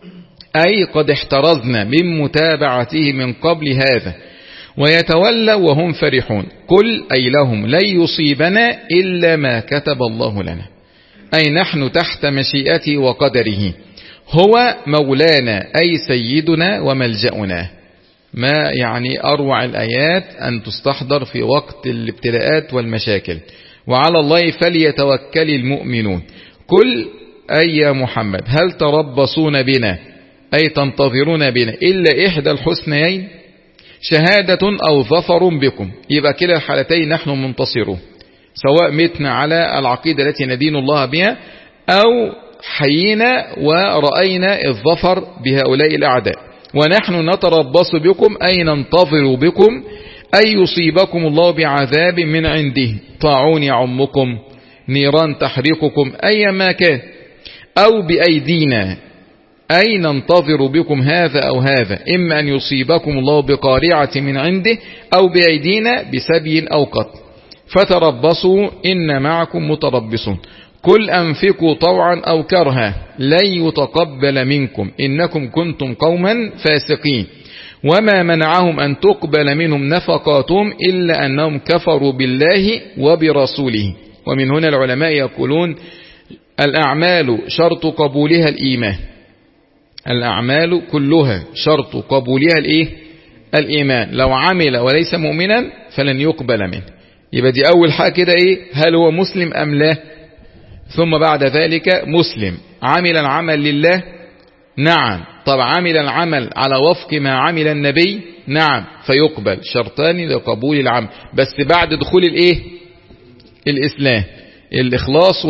أي قد احترزنا من متابعته من قبل هذا، ويتولى وهم فرحون. قل أي لهم لن يصيبنا إلا ما كتب الله لنا، أي نحن تحت مشيئته وقدره، هو مولانا أي سيدنا وملجأنا. ما يعني أروع الآيات أن تستحضر في وقت الابتلاءات والمشاكل. وعلى الله فليتوكل المؤمنون. قل أي يا محمد هل تربصون بنا أي تنتظرون بنا إلا إحدى الحسنيين شهادة أو ظفر بكم. يبقى كلا الحالتين نحن منتصرون، سواء متنا على العقيدة التي ندين الله بها أو حيينا ورأينا الظفر بهؤلاء الأعداء. ونحن نتربص بكم أي ننتظر بكم أي يصيبكم الله بعذاب من عنده، طاعون يعمكم، نيران تحرقكم، أي ما كان، أو بأيدينا أي ننتظر بكم هذا أو هذا، إما أن يصيبكم الله بقارعة من عنده أو بأيدينا بسبي أو قتل. فتربصوا إن معكم متربصون. قل أنفقوا طوعا أو كرها لن يتقبل منكم إنكم كنتم قوما فاسقين. وما منعهم أن تقبل منهم نفقاتهم إلا أنهم كفروا بالله وبرسوله. ومن هنا العلماء يقولون الأعمال شرط قبولها الإيمان، الأعمال كلها شرط قبولها الإيه؟ الإيمان. لو عمل وليس مؤمنا فلن يقبل منه. يبقى دي أول حاجة كده إيه؟ هل هو مسلم أم لا؟ ثم بعد ذلك مسلم عمل العمل لله؟ نعم. طب عمل العمل على وفق ما عمل النبي؟ نعم، فيقبل. شرطان لقبول العمل، بس بعد دخول الإيه؟ الإسلام، الإخلاص و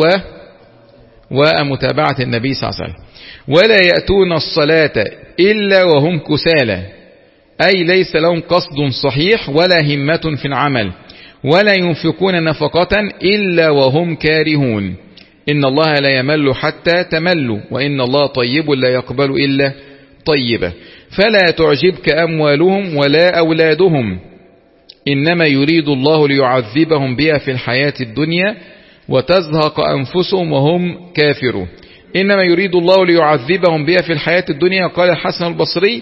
ومتابعة النبي صلى الله عليه وسلم. ولا يأتون الصلاة إلا وهم كسالى، أي ليس لهم قصد صحيح ولا همة في العمل، ولا ينفقون نفقة إلا وهم كارهون. إن الله لا يمل حتى تملوا وإن الله طيب لا يقبل إلا طيبا. فلا تعجبك أموالهم ولا أولادهم إنما يريد الله ليعذبهم بها في الحياة الدنيا وتزهق أنفسهم وهم كافرون. إنما يريد الله ليعذبهم بها في الحياة الدنيا، قال الحسن البصري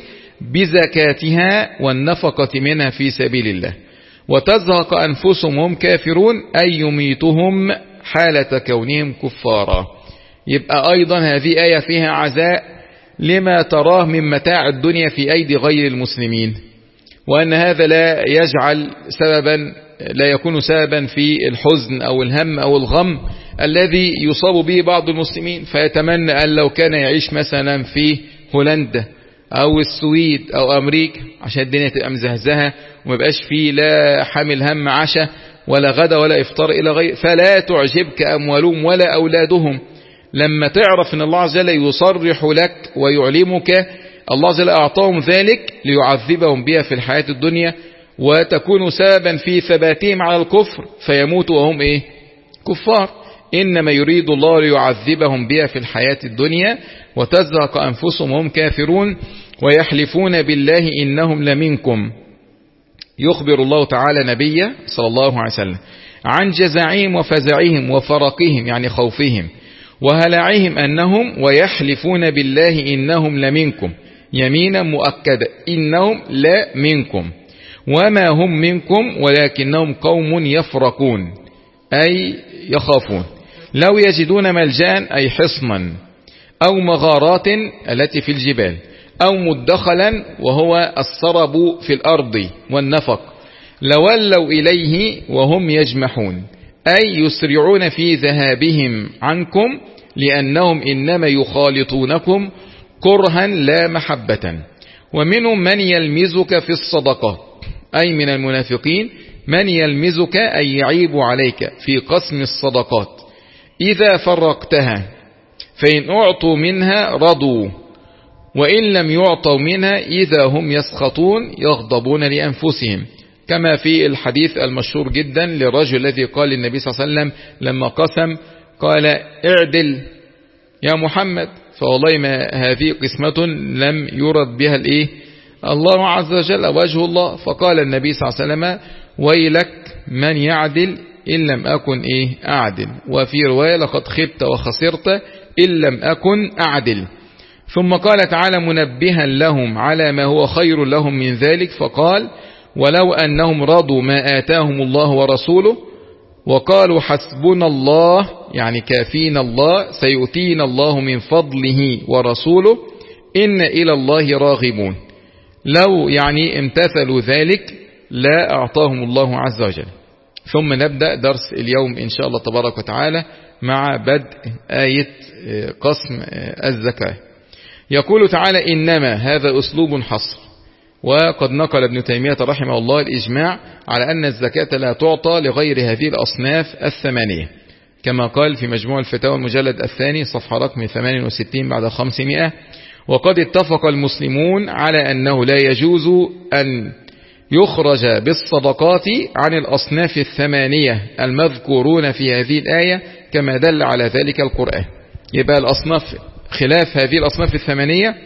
بزكاتها والنفقة منها في سبيل الله. وتزهق أنفسهم وهم كافرون أي يميتهم حالة كونهم كفارا. يبقى أيضا هذه آية فيها عزاء لما تراه من متاع الدنيا في أيدي غير المسلمين، وأن هذا لا يجعل سببا لا يكون سببا في الحزن أو الهم أو الغم الذي يصاب به بعض المسلمين، فيتمنى أن لو كان يعيش مثلا في هولندا أو السويد أو أمريكا عشان الدنيا تبقى مزهزهة وما يبقاش فيه لا حامل هم عشاء ولا غدا ولا إفطار إلى غير. فلا تعجبك أموالهم ولا أولادهم. لما تعرف أن الله عز وجل يصرح لك ويعلمك الله عز وجل أعطاهم ذلك ليعذبهم بها في الحياة الدنيا وتكون سببا في ثباتهم على الكفر فيموتوا وهم إيه؟ كفار. إنما يريد الله ليعذبهم بها في الحياة الدنيا وتزهق أنفسهم وهم كافرون ويحلفون بالله إنهم لمنكم. يخبر الله تعالى نبيه صلى الله عليه وسلم عن جزعهم وفزعهم وفرقهم يعني خوفهم وهلعهم أنهم ويحلفون بالله إنهم لمنكم يمينا مؤكدة إنهم لا منكم وما هم منكم ولكنهم قوم يفرقون أي يخافون. لو يجدون ملجأ أي حصنا أو مغارات التي في الجبال أو مدخلا وهو السرب في الأرض والنفق لولوا إليه وهم يجمحون، أي يسرعون في ذهابهم عنكم لأنهم إنما يخالطونكم كرها لا محبة. ومنهم من يلمزك في الصدقات، أي من المنافقين من يلمزك أي يعيب عليك في قسم الصدقات إذا فرقتها، فإن أعطوا منها رضوا وإن لم يعطوا منها إذا هم يسخطون يغضبون لأنفسهم، كما في الحديث المشهور جدا للرجل الذي قال للنبي صلى الله عليه وسلم لما قسم قال اعدل يا محمد، فوالله ما هذه قسمة لم يرد بها الايه الله عز وجل وجه الله، فقال النبي صلى الله عليه وسلم ويلك من يعدل إن لم أكن إيه أعدل، وفي رواية لقد خبت وخسرت إن لم أكن أعدل. ثم قال تعالى منبها لهم على ما هو خير لهم من ذلك، فقال ولو أنهم رضوا ما آتاهم الله ورسوله وقالوا حسبنا الله يعني كافينا الله سيؤتينا الله من فضله ورسوله إن إلى الله راغبون، لو يعني امتثلوا ذلك لا أعطاهم الله عز وجل. ثم نبدأ درس اليوم إن شاء الله تبارك وتعالى مع بدء آية قسم الزكاة. يقول تعالى إنما هذا أسلوب حصر، وقد نقل ابن تيمية رحمه الله الإجماع على أن الزكاة لا تعطى لغير هذه الأصناف الثمانية، كما قال في مجموع الفتاوى المجلد الثاني صفحة رقم ثمانية وستين بعد خمسمائة. وقد اتفق المسلمون على أنه لا يجوز أن يخرج بالصدقات عن الأصناف الثمانية المذكورون في هذه الآية كما دل على ذلك القرآن. يبقى الأصناف خلاف هذه الأصناف الثمانية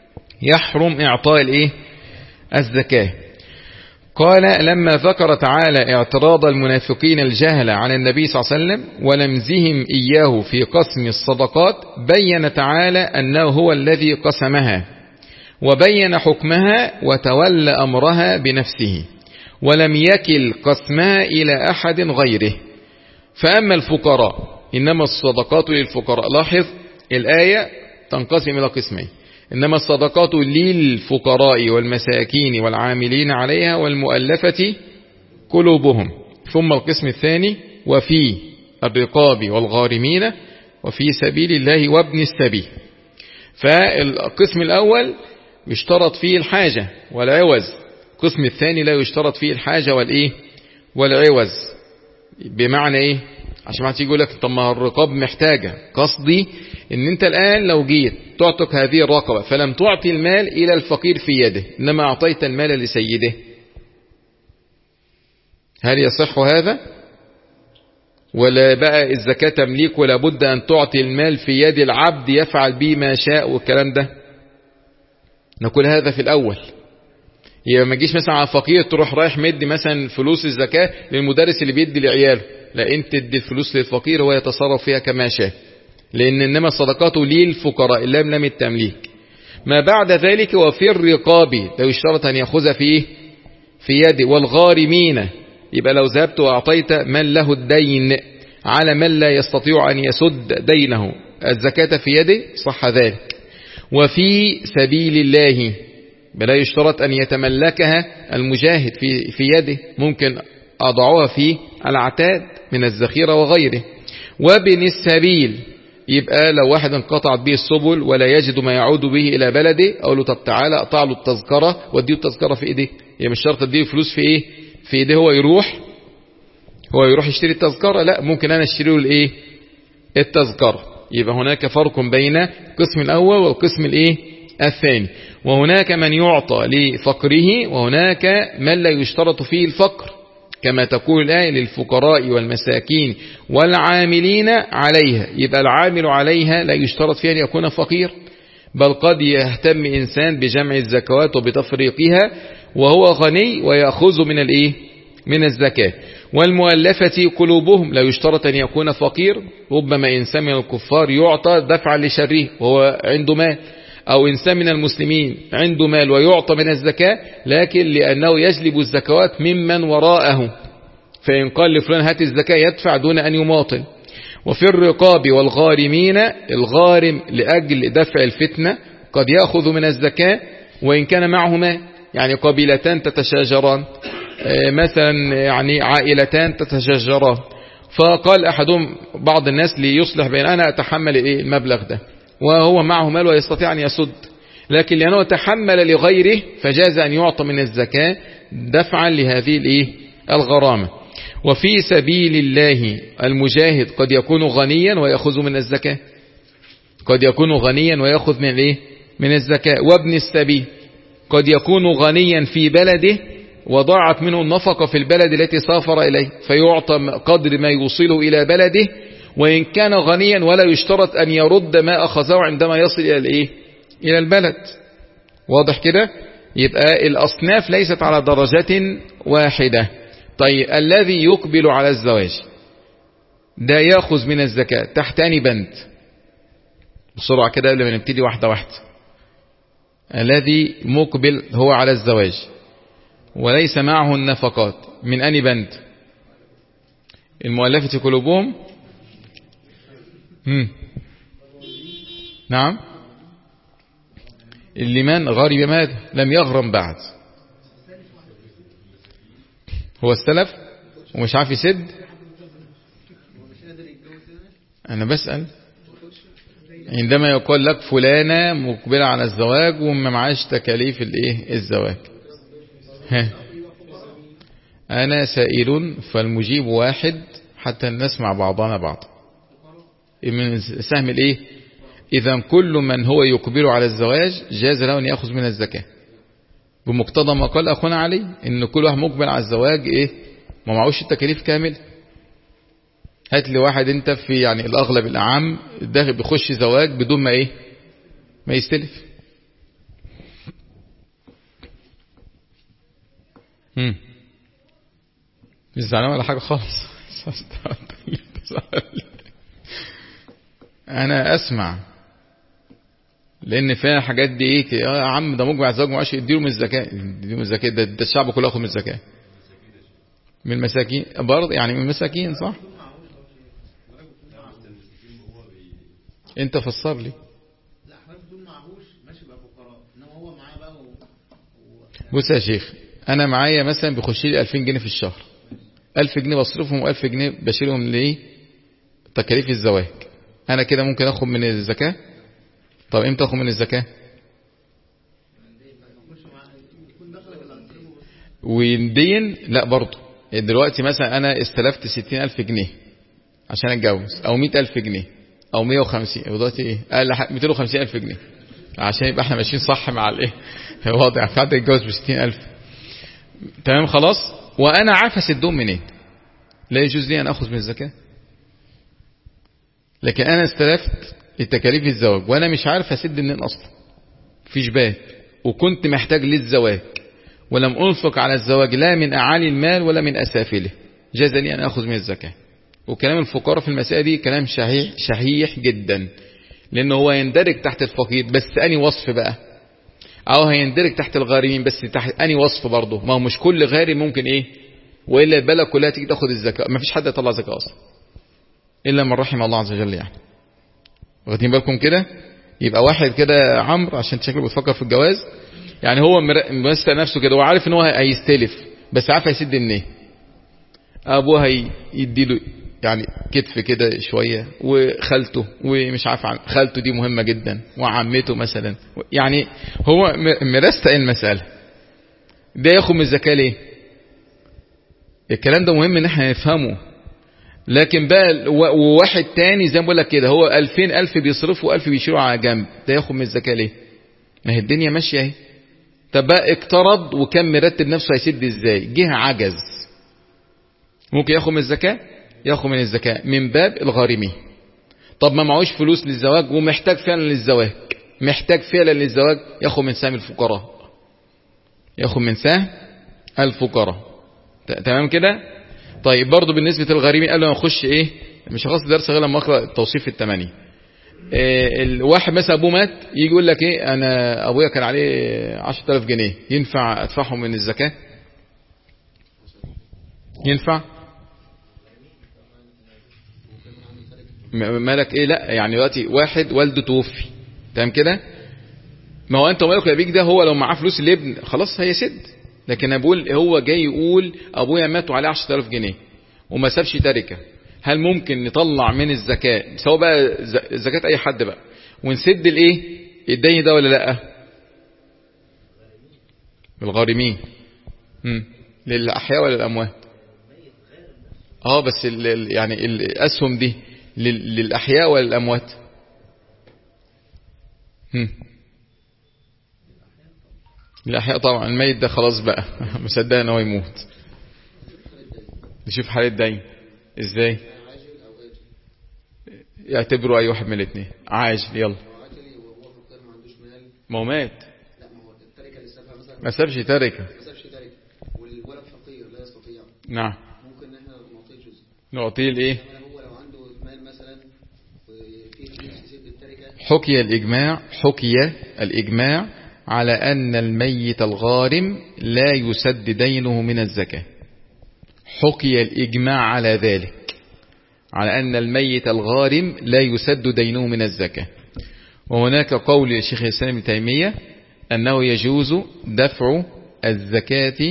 يحرم إعطاء الإيه الزكاة. قال لما ذكر تعالى اعتراض المنافقين الجهل عن النبي صلى الله عليه وسلم ولمزهم إياه في قسم الصدقات بين تعالى أنه هو الذي قسمها وبين حكمها وتولى أمرها بنفسه ولم يكل قسمها إلى أحد غيره. فأما الفقراء إنما الصدقات للفقراء، لاحظ الآية تنقسم إلى قسمين، إنما الصدقات للفقراء والمساكين والعاملين عليها والمؤلفة قلوبهم. ثم القسم الثاني وفي الرقاب والغارمين وفي سبيل الله وابن السبيل. فالقسم الأول يشترط فيه الحاجة والعوز، القسم الثاني لا يشترط فيه الحاجة والإيه والعوز. بمعنى إيه؟ عشان ما تيجي يقول لك طب ما الرقاب محتاجة، قصدي ان انت الآن لو جيت تعتق هذه الرقبة فلم تعطي المال إلى الفقير في يده إنما أعطيت المال لسيده، هل يصح هذا؟ ولا بقى الزكاة تمليك ولا بد أن تعطي المال في يد العبد يفعل به ما شاء والكلام ده؟ نقول هذا في الأول. يبقى ما تجيش مثلا على فقير تروح رايح مدي مثلا فلوس الزكاة للمدرس اللي بيدي لعياله، لا انت تدي الفلوس للفقير هو يتصرف فيها كما شاء، لأن إنما الصدقات للفقراء اللام لم التمليك. ما بعد ذلك وفي الرقاب لو اشترط أن يأخذ فيه في يده، والغارمين يبقى لو ذهبت وأعطيت من له الدين على من لا يستطيع أن يسد دينه الزكاة في يده صح ذلك. وفي سبيل الله بلا يشترط أن يتملكها المجاهد في في يده، ممكن أضعوها في العتاد من الذخيرة وغيره. وابن السبيل يبقى لو واحد انقطعت به السبل ولا يجد ما يعود به إلى بلده أقول له طب تعالى أقطع له التذكرة واديه التذكرة في إيديه، يعني مش شرط اديه فلوس في إيه في إيديه هو يروح هو يروح يشتري التذكرة، لا ممكن أنا اشتري له الإيه التذكرة. يبقى هناك فرق بين القسم الأول والقسم الإيه الثاني. وهناك من يعطى لفقره وهناك من لا يشترط فيه الفقر، كما تقول الآية للفقراء والمساكين والعاملين عليها. يبقى العامل عليها لا يشترط فيها أن يكون فقير، بل قد يهتم إنسان بجمع الزكوات وبتفريقها وهو غني ويأخذ من الإيه من الزكاة. والمؤلفة قلوبهم لا يشترط أن يكون فقير، ربما إنسان من الكفار يعطى دفعا لشره وهو عنده مال، أو إنسان من المسلمين عنده مال ويعطى من الزكاة لكن لأنه يجلب الزكوات ممن وراءه، فإن قال لفلان هات الزكاة يدفع دون أن يماطل. وفي الرقاب والغارمين، الغارم لأجل دفع الفتنة قد يأخذ من الزكاة وإن كان معهما، يعني قبيلتان تتشاجران مثلا، يعني عائلتان تتشاجران، فقال أحدهم بعض الناس ليصلح بين أنا أتحمل المبلغ ده وهو معه مال ويستطيع أن يسد، لكن لأنه تحمل لغيره فجاز أن يعطى من الزكاة دفعا لهذه الايه الغرامة. وفي سبيل الله المجاهد قد يكون غنيا ويأخذ من الزكاة، قد يكون غنيا ويأخذ من الايه من الزكاة. وابن السبيل قد يكون غنيا في بلده وضاعت منه النفقة في البلد التي سافر إليه فيعطى قدر ما يوصله إلى بلده، وإن كان غنيا ولا يشترط أن يرد ما أخذه عندما يصل إلى الايه إلى البلد. واضح كده؟ يبقى الأصناف ليست على درجة واحدة. طيب الذي يقبل على الزواج ده يأخذ من الزكاة تحت أني بند؟ بسرعة كده قبل ما نبتدي واحدة واحدة. الذي مقبل هو على الزواج وليس معه النفقات من أني بند؟ المؤلفة قلوبهم. هم. نعم. اللي من غارب ماذا لم يغرم بعد، هو السلف ومش عارف يسد. أنا بسأل عندما يقول لك فلانة مقبلة على الزواج وما معاش تكاليف الايه الزواج، ها أنا سائل فالمجيب واحد حتى نسمع بعضنا بعض. من سهم الايه إذا كل من هو يقبل على الزواج جاز له أن يأخذ من الزكاة بمقتضى ما قال أخونا علي إن كل واحد مقبل على الزواج إيه ما معوش التكاليف كامل. هات لي واحد أنت في يعني الأغلب الأعم ده بيخش زواج بدون ما إيه ما يستلف. هم مش زعلان ولا حاجة خالص. أنا أسمع لأن فيها حاجات دي إيه يا عم ده مقبل على الزواج معاش يديله من الزكاة، يديله من الزكاة ده, ده الشعب كله ياخد من الزكاة من المساكين برضه، يعني من المساكين صح. أنت فسر لي. بص يا شيخ أنا معايا مثلا بيخش لي ألفين جنيه في الشهر، ألف جنيه بصرفهم وألف جنيه بشيلهم ليه تكاليف الزواج، أنا كده ممكن أخذ من الزكاة؟ طب إمتى أخذ من الزكاة؟ ويندين لا برضه. دلوقتي مثلا أنا استلفت ستين ألف جنيه عشان أتجوز أو مئة ألف جنيه أو مئة وخمسين، دلوقتي إيه قال مئتين وخمسين ألف جنيه عشان يبقى احنا ماشيين صح مع الإيه واضح فعلا الجواز بستين ألف تمام خلاص، وأنا عارف أسدهم منين لا يجوز لي أن أخذ من الزكاة. لكن أنا استلفت التكاليف الزواج وأنا مش عارف أسد منين أصلا، فيش باب، وكنت محتاج للزواج ولم أنفق على الزواج لا من أعالي المال ولا من أسافله، جاز لي أن أخذ من الزكاة. وكلام الفقراء في المسألة دي كلام شحيح شحيح جدا، لأنه هو يندرج تحت الفقير بس أني وصف بقى، أو هيندرج تحت الغارمين بس تحت أني وصف برضه، ما هو مش كل غارم ممكن إيه وإلا البلد كلها تيجي تاخد الزكاة، ما فيش حد يطلع زكاة أصلا إلا من رحم الله عز وجل. يعني واخدين بالكم كده؟ يبقى واحد كده عمرو عشان شكله بتفكر في الجواز، يعني هو مستر نفسه كده وعارف ان هو هيستلف بس عارف هيسد منين. ابوه هيديله يعني كتف كده شويه، وخالته ومش عارف عن خالته دي مهمه جدا، وعمته مثلا، يعني هو مرستق المساله ده ياخد من الزكاه ليه؟ الكلام ده مهم ان احنا نفهمه. لكن بقى وواحد تاني زي ما بقول لك كده هو ألفين ألف بيصرفوا ألف بيشيلوا على جنب، ده ياخد من الزكاه ليه؟ ما هي الدنيا ماشيه اهي. طب بقى اقترض وكان مرتب نفسه هيسد ازاي؟ جه عجز ممكن ياخد من الزكاه؟ ياخد من الزكاه من باب الغارمين. طب ما معهوش فلوس للزواج ومحتاج فعلا للزواج، محتاج فعلا للزواج، ياخد من سهم الفقراء، ياخد من سهم الفقراء. تمام كده؟ طيب برضو بالنسبة للغارمين قالوا نخش ايه مش هخلص الدرس غير لما اقرأ التوصيف الثمانية. إيه الواحد مثلا ابوه مات يجي يقول لك ايه انا ابويا كان عليه عشرة آلاف جنيه ينفع ادفعهم من الزكاة؟ ينفع؟ مالك ايه؟ لا يعني دلوقتي واحد والده توفي تمام كده ما هو انت مالك الابيك ده، هو لو معاه فلوس الابن خلاص هيسد. لكن انا بقول هو جاي يقول ابويا مات وعليه عشرة آلاف جنيه وما سابش تركه، هل ممكن نطلع من الزكاه سواء بقى زكاه اي حد بقى ونسد الايه الدين ده ولا لا؟ الغارمين. امم للاحياء ولا الاموات؟ اه بس ال يعني الاسهم دي للاحياء ولا الاموات؟ امم الأحياء طبعا. الميت ده خلاص بقى مصدق ان هو يموت. نشوف حالة دين ازاي يعتبروا اي واحد من الاثنين عاجل. يلا ما هو مات ما سابش تركه والولد فقير لا يستطيع. نعم ممكن احنا نعطيه جزء. نعطيه الايه؟ هو لو عنده مال مثلا وفيه فلوس يسد التركه. حكي الإجماع حكي الإجماع على أن الميت الغارم لا يسد دينه من الزكاة. حكي الإجماع على ذلك، على أن الميت الغارم لا يسد دينه من الزكاة. وهناك قول الشيخ الإسلام ابن تيمية أنه يجوز دفع الزكاة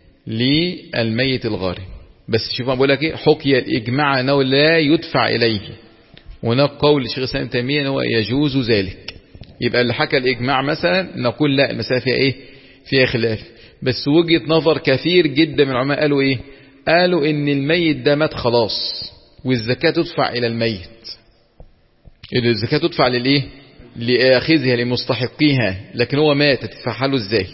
للميت الغارم، بس شوف ما بقول لك ايه، حكي الإجماع أنه لا يدفع إليه. وهناك قول الشيخ الإسلام ابن تيمية أنه يجوز ذلك. يبقى اللي حكى الإجماع مثلا نقول لا، المسألة فيها ايه؟ فيها خلاف. بس وجهة نظر كثير جدا من العلماء قالوا ايه؟ قالوا ان الميت ده مات خلاص والزكاة تدفع الى الميت. الزكاة تدفع للايه؟ لآخذها لمستحقيها، لكن هو مات تدفعها له ازاي؟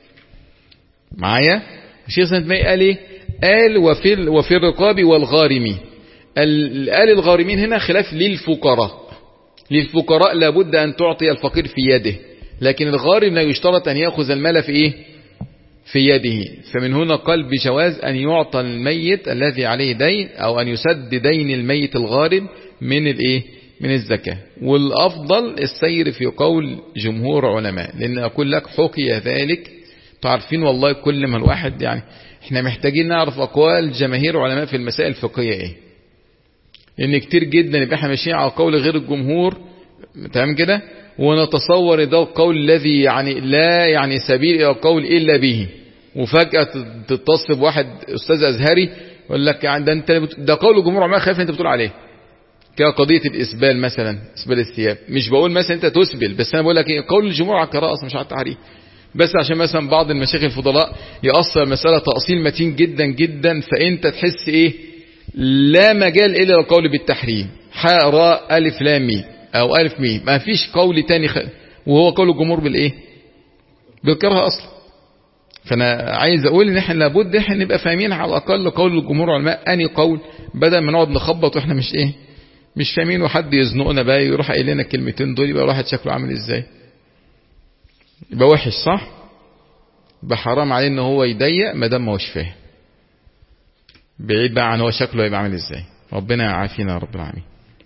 معايا؟ الشيخ سنة ماء قال ايه؟ قال وفي, وفي الرقاب والغارمين. قال الغارمين هنا خلاف للفقراء. للفقراء لابد أن تعطي الفقير في يده، لكن الغارم لا يشترط أن يأخذ المال في إيه؟ في يده. فمن هنا قال بجواز أن يعطى الميت الذي عليه دين أو أن يسد دين الميت الغارم من الإيه؟ من الزكاة. والأفضل السير في قول جمهور علماء، لأن أقول لك حكي ذلك. تعرفين والله كل ما الواحد يعني احنا محتاجين نعرف أقوال جماهير علماء في المسائل الفقهية إيه، لأن كتير جدا يبقى احنا ماشيين على قول غير الجمهور تمام كده، ونتصور ده القول الذي يعني لا يعني سبيل إلى القول إلا به، وفجأة تتصل بواحد أستاذ أزهري يقول لك يعني ده انت ده قول الجمهور علماء خايف انت بتقول عليه كقضية الإسبال مثلا، إسبال الثياب. مش بقول مثلا انت تسبل، بس انا بقول لك ايه، قول الجمهور على القراءة مش على التحريم، بس عشان مثلا بعض المشايخ الفضلاء يأصل المسألة تأصيل متين جدا جدا، فانت تحس ايه لا مجال إلا القول بالتحريم، حاء راء ألف لام ميم أو ألف ميم، ما فيش قول تاني خ... وهو قول الجمهور بالإيه؟ بالكراهة أصلا. فأنا عايز أقول إن إحنا لابد إحنا نبقى فاهمين على الأقل قول الجمهور علماء أني قول، بدل ما نقعد نخبط وإحنا مش إيه مش فاهمين، وحد يزنقنا بقى يروح قايل لنا الكلمتين دول، يبقى الواحد شكله عامل إزاي؟ يبقى وحش صح؟ يبقى حرام عليه إن هو يضيق ما دام ما هوش فاهم، بعيد بقى عن هو شكله يبقى عامل إزاي. ربنا يعافينا يا رب العالمين.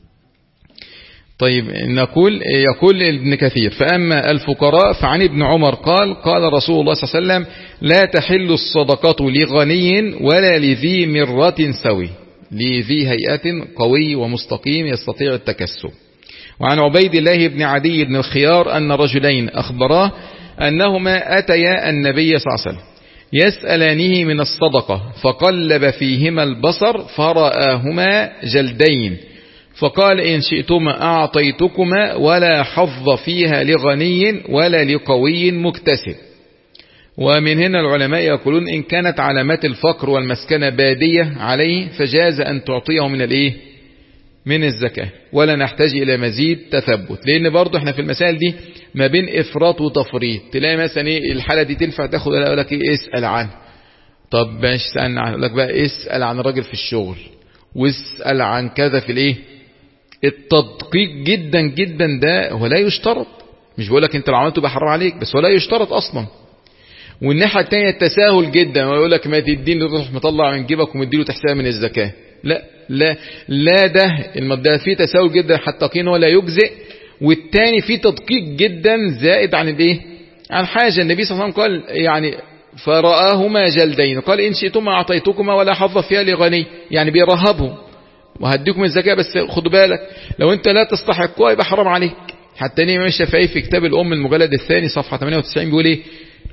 طيب نقول يقول ابن كثير فأما الفقراء فعن ابن عمر قال قال رسول الله صلى الله عليه وسلم لا تحل الصدقة لغني ولا لذي مرة سوي، لذي هيئة قوي ومستقيم يستطيع التكسب. وعن عبيد الله بن عدي بن الخيار أن رجلين أخبراه أنهما أتيا النبي صلى الله عليه وسلم يسألانه من الصدقة فقلب فيهما البصر فرآهما جلدين، فقال إن شئتما أعطيتكما ولا حظ فيها لغني ولا لقوي مكتسب. ومن هنا العلماء يقولون إن كانت علامات الفقر والمسكنة بادية عليه فجاز أن تعطيه من الإيه؟ من الزكاة، ولا نحتاج إلى مزيد تثبت، لأن برضو احنا في المسائل دي ما بين إفراط وتفريط. تلاقي مثلا إيه الحالة دي تنفع تاخد، يقول لك إيه اسأل عنه، طب ماشي سألنا عنه، يقول لك بقى اسأل عن الراجل في الشغل واسأل عن كذا في الإيه. التدقيق جدا جدا ده هو لا يشترط، مش بقول لك انت لو عملته بحرام عليك، بس هو لا يشترط اصلا. والناحيه الثانيه التساهل جدا، ويقول لك ما تديني تروح مطلع من جيبك ومديله تحسبها من الزكاه، لا لا لا ده المبدا فيه تساهل جدا حتى قين ولا يجزئ، والثاني فيه تدقيق جدا زائد عن الايه عن حاجه. النبي صلى الله عليه وسلم قال يعني فرآهما جلدين، قال ان شئتما اعطيتكما ولا حظ فيها لغني، يعني بيرهبهم وهديكم الزكاة بس خدوا بالك لو انت لا تستحقها يبقى حرام عليك، حتى الإمام الشافعي في كتاب الأم المجلد الثاني صفحة ثمانية وتسعين بيقول إيه؟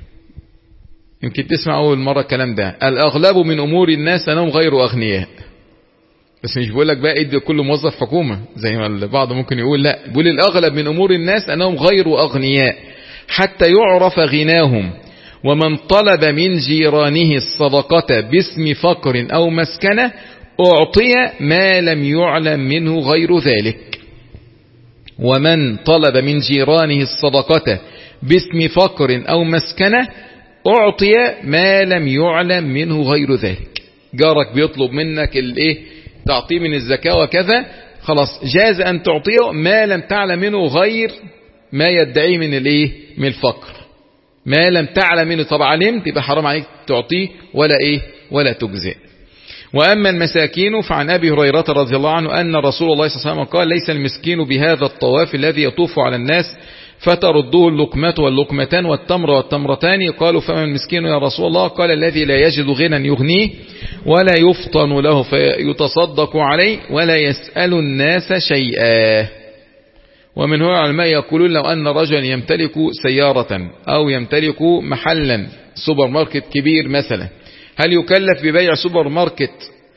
يمكن تسمع أول مرة الكلام ده: الأغلب من أمور الناس أنهم غير أغنياء. بس مش بيقول لك بقى ادي كل موظف حكومة زي ما البعض ممكن يقول، لا، بيقول الأغلب من أمور الناس أنهم غير أغنياء حتى يعرف غناهم، ومن طلب من جيرانه الصدقة باسم فقر أو مسكنة أعطي ما لم يعلم منه غير ذلك. ومن طلب من جيرانه الصدقة باسم فقر أو مسكنة أعطي ما لم يعلم منه غير ذلك. جارك بيطلب منك الايه تعطيه من الزكاة وكذا، خلاص جاز أن تعطيه ما لم تعلم منه غير ما يدعيه من الايه من الفقر. ما لم تعلم منه، طبعا علمت يبقى حرام عليك تعطيه ولا ايه ولا تجزئ. وأما المساكين فعن أبي هريرة رضي الله عنه أن رسول الله صلى الله عليه وسلم قال: ليس المسكين بهذا الطواف الذي يطوف على الناس فترده اللقمة واللقمتان والتمر والتمرتان. قالوا: فما المسكين يا رسول الله؟ قال: الذي لا يجد غنى يغنيه ولا يفطن له فيتصدق عليه ولا يسأل الناس شيئا. ومن هو العلماء يقولون: لو أن رجلا يمتلك سيارة أو يمتلك محلا سوبر ماركت كبير مثلا، هل يكلف ببيع سوبر ماركت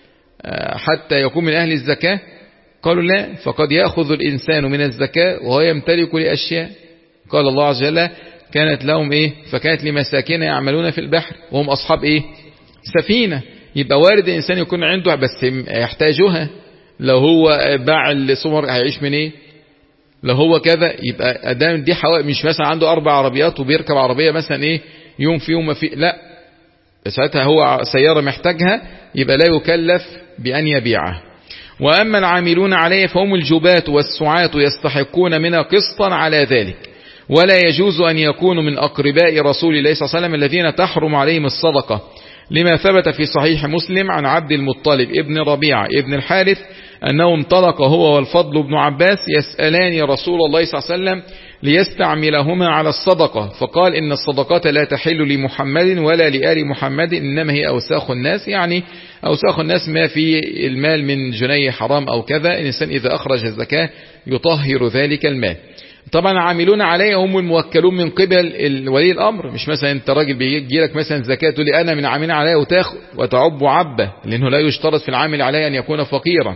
حتى يكون من أهل الزكاة؟ قالوا: لا، فقد يأخذ الإنسان من الزكاة وهو يمتلك لأشياء. قال الله عز وجل: كانت لهم إيه؟ فكانت لمساكين يعملون في البحر وهم أصحاب إيه؟ سفينة. يبقى وارد الإنسان يكون عنده بس يحتاجها. لو هو باع السوبر هيعيش من إيه؟ لو هو كذا يبقى أدام دي حوالي، مش مثلا عنده أربع عربيات وبيركب عربية مثلا إيه يوم في يوم في، لا، ساعتها هو سيارة محتاجها يبقى لا يكلف بأن يبيعها. وأما العاملون عليه فهم الجباة والسعاة يستحقون منها قسطا على ذلك، ولا يجوز أن يكونوا من أقرباء رسول الله صلى الله عليه وسلم الذين تحرم عليهم الصدقة، لما ثبت في صحيح مسلم عن عبد المطلب ابن ربيعة ابن الحارث أنه انطلق هو والفضل بن عباس يسألان رسول الله صلى الله عليه وسلم ليستعملهما على الصدقة، فقال: إن الصدقة لا تحل لمحمد ولا لآل محمد، إنما هي أوساخ الناس، يعني أوساخ الناس ما في المال من جنيه حرام أو كذا، الإنسان إذا أخرج الزكاة يطهر ذلك المال. طبعا عاملون عليه هم الموكلون من قبل ولي الأمر، مش مثلا أنت راجل بيجي لك مثلا زكاة تقول لي أنا من عاملين عليه وتاخد وتعب عبة، لأنه لا يشترط في العامل عليه أن يكون فقيرا،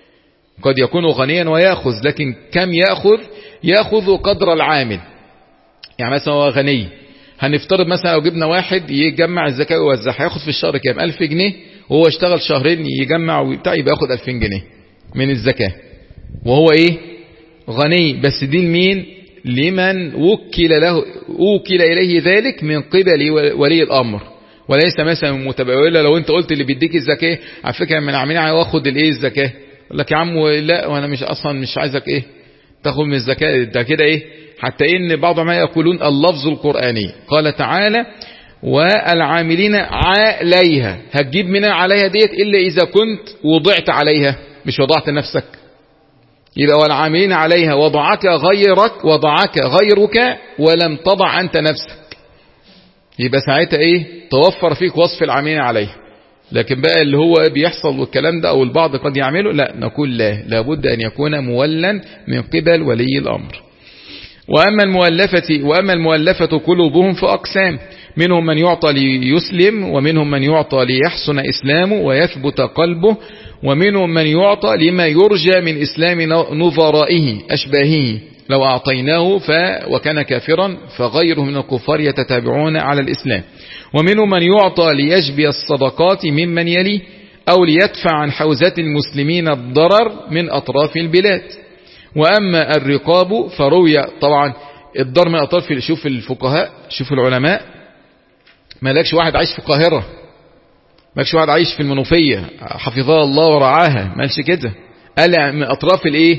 قد يكون غنيا ويأخذ، لكن كم يأخذ؟ يأخذ قدر العامل. يعني مثلا هو غني، هنفترض مثلا لو جبنا واحد يجمع الزكاة ويوزعها، ياخذ في الشهر كام؟ ألف جنيه، وهو اشتغل شهرين يجمع وبتاع يبقى ياخذ ألفين جنيه من الزكاة، وهو ايه؟ غني. بس دي لمين؟ لمن وكل له وكل إليه ذلك من قبل ولي الأمر، وليس مثلا متبوله. لو انت قلت اللي بيديك الزكاة على فكرة من عاملين عليه واخد الايه الزكاة، يقول لك يا عم لا، وانا مش اصلا مش عايزك ايه تاخد من الزكاة، ده كده ايه. حتى ان بعض ما يقولون اللفظ القرآني قال تعالى: والعاملين عليها، هتجيب منها عليها ديت الا اذا كنت وضعت عليها، مش وضعت نفسك. يبقى والعاملين عليها وضعك غيرك وضعك غيرك ولم تضع انت نفسك، يبقى ساعتها ايه؟ توفر فيك وصف العاملين عليها. لكن بقى اللي هو بيحصل والكلام ده او البعض قد يعمله، لا، نقول لا، لابد ان يكون مولا من قبل ولي الامر. واما المؤلفة واما المؤلفة قلوبهم فاقسام، منهم من يعطى ليسلم، ومنهم من يعطى ليحسن اسلامه ويثبت قلبه، ومنهم من يعطى لما يرجى من اسلام نظرائه اشباهه، لو اعطيناه ف وكان كافرا فغيره من الكفار يتتابعون على الاسلام. ومنهم من يعطى ليجبي الصدقات ممن يليه، أو ليدفع عن حوزة المسلمين الضرر من أطراف البلاد. وأما الرقاب فروي، طبعا الضرر من أطراف، شوف الفقهاء، شوف العلماء، ما لكش واحد عايش في القاهرة، ما لكش واحد عايش في المنوفية حفظها الله ورعاها، ما لكش كده، قال من أطراف الايه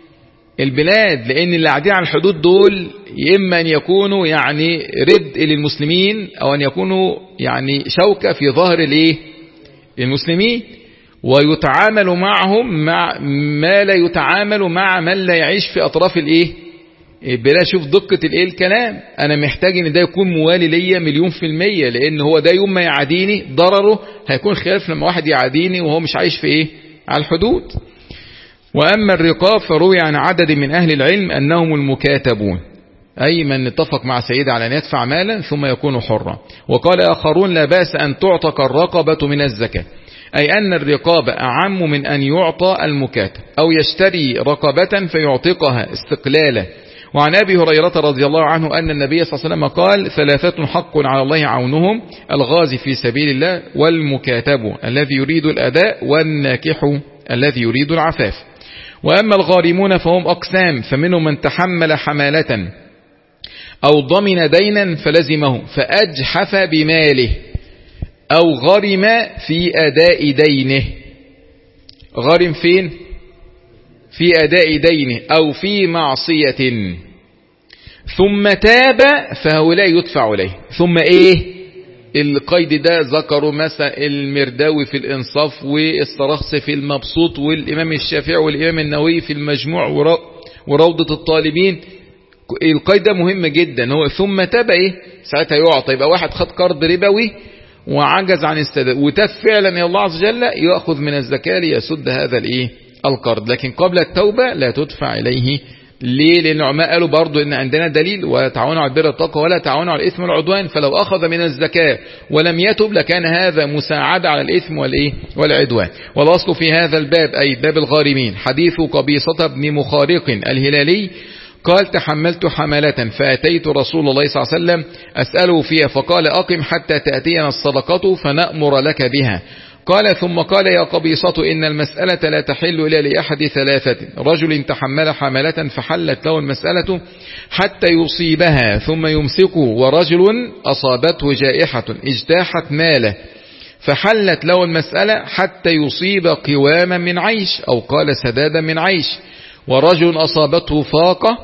البلاد، لأن اللي قاعدين على الحدود دول إما أن يكونوا يعني ردء للمسلمين، أو أن يكونوا يعني شوكة في ظهر الايه المسلمين، ويتعامل معهم مع ما لا يتعامل مع من لا يعيش في أطراف الايه بلا. شوف دقة الايه الكلام، أنا محتاج أن ده يكون موالي ليا مليون في المية، لأن هو ده يوم ما يعاديني ضرره هيكون خلاف لما واحد يعاديني وهو مش عايش في ايه على الحدود. وأما الرقاب فروي عن عدد من أهل العلم أنهم المكاتبون، أي من اتفق مع سيده على أن يدفع مالا ثم يكون حرا. وقال آخرون لا بأس أن تعتق الرقبة من الزكاة، أي أن الرقاب أعم من أن يعطى المكاتب، أو يشتري رقبة فيعتقها استقلالا. وعن أبي هريرة رضي الله عنه أن النبي صلى الله عليه وسلم قال ثلاثة حق على الله عونهم: الغازي في سبيل الله، والمكاتب الذي يريد الأداء، والناكح الذي يريد العفاف. وأما الغارمون فهم أقسام، فمنهم من تحمل حمالة أو ضمن دينا فلزمه فأجحف بماله، أو غرم في أداء دينه. غرم فين؟ في أداء دينه أو في معصية، ثم تاب فهؤلاء يدفع إليه. ثم إيه القيد ده؟ ذكروا مثلا المرداوي في الإنصاف، والسرخسي في المبسوط، والإمام الشافعي والإمام النووي في المجموع، وروضة الطالبين. القيد ده مهم جدا، هو ثم تاب إيه ساعتها يعطى. يبقى واحد خد قرض ربوي وعجز عن السداد وتاب فعلا يا الله عز وجل، يأخذ من الزكاة ليسد هذا الإيه القرض، لكن قبل التوبة لا تدفع إليه. ليه؟ لأن العلماء قالوا برضو إن عندنا دليل: وتعاونوا على البر والتقوى ولا تعاونوا على الإثم والعدوان. فلو أخذ من الزكاة ولم يتب لكان هذا مساعدة على الإثم والإيه والعدوان. والأصل في هذا الباب، أي باب الغارمين، حديث قبيصة بن مخارق الهلالي قال: تحملت حملة فأتيت رسول الله صلى الله عليه وسلم أسأله فيها، فقال: أقم حتى تأتينا الصدقة فنأمر لك بها. قال: ثم قال: يا قبيصة إن المسألة لا تحل إلا لأحد ثلاثة: رجل تحمل حملة فحلت له المسألة حتى يصيبها ثم يمسكه، ورجل أصابته جائحة اجتاحت ماله فحلت له المسألة حتى يصيب قواما من عيش، أو قال سدادا من عيش، ورجل أصابته فاقة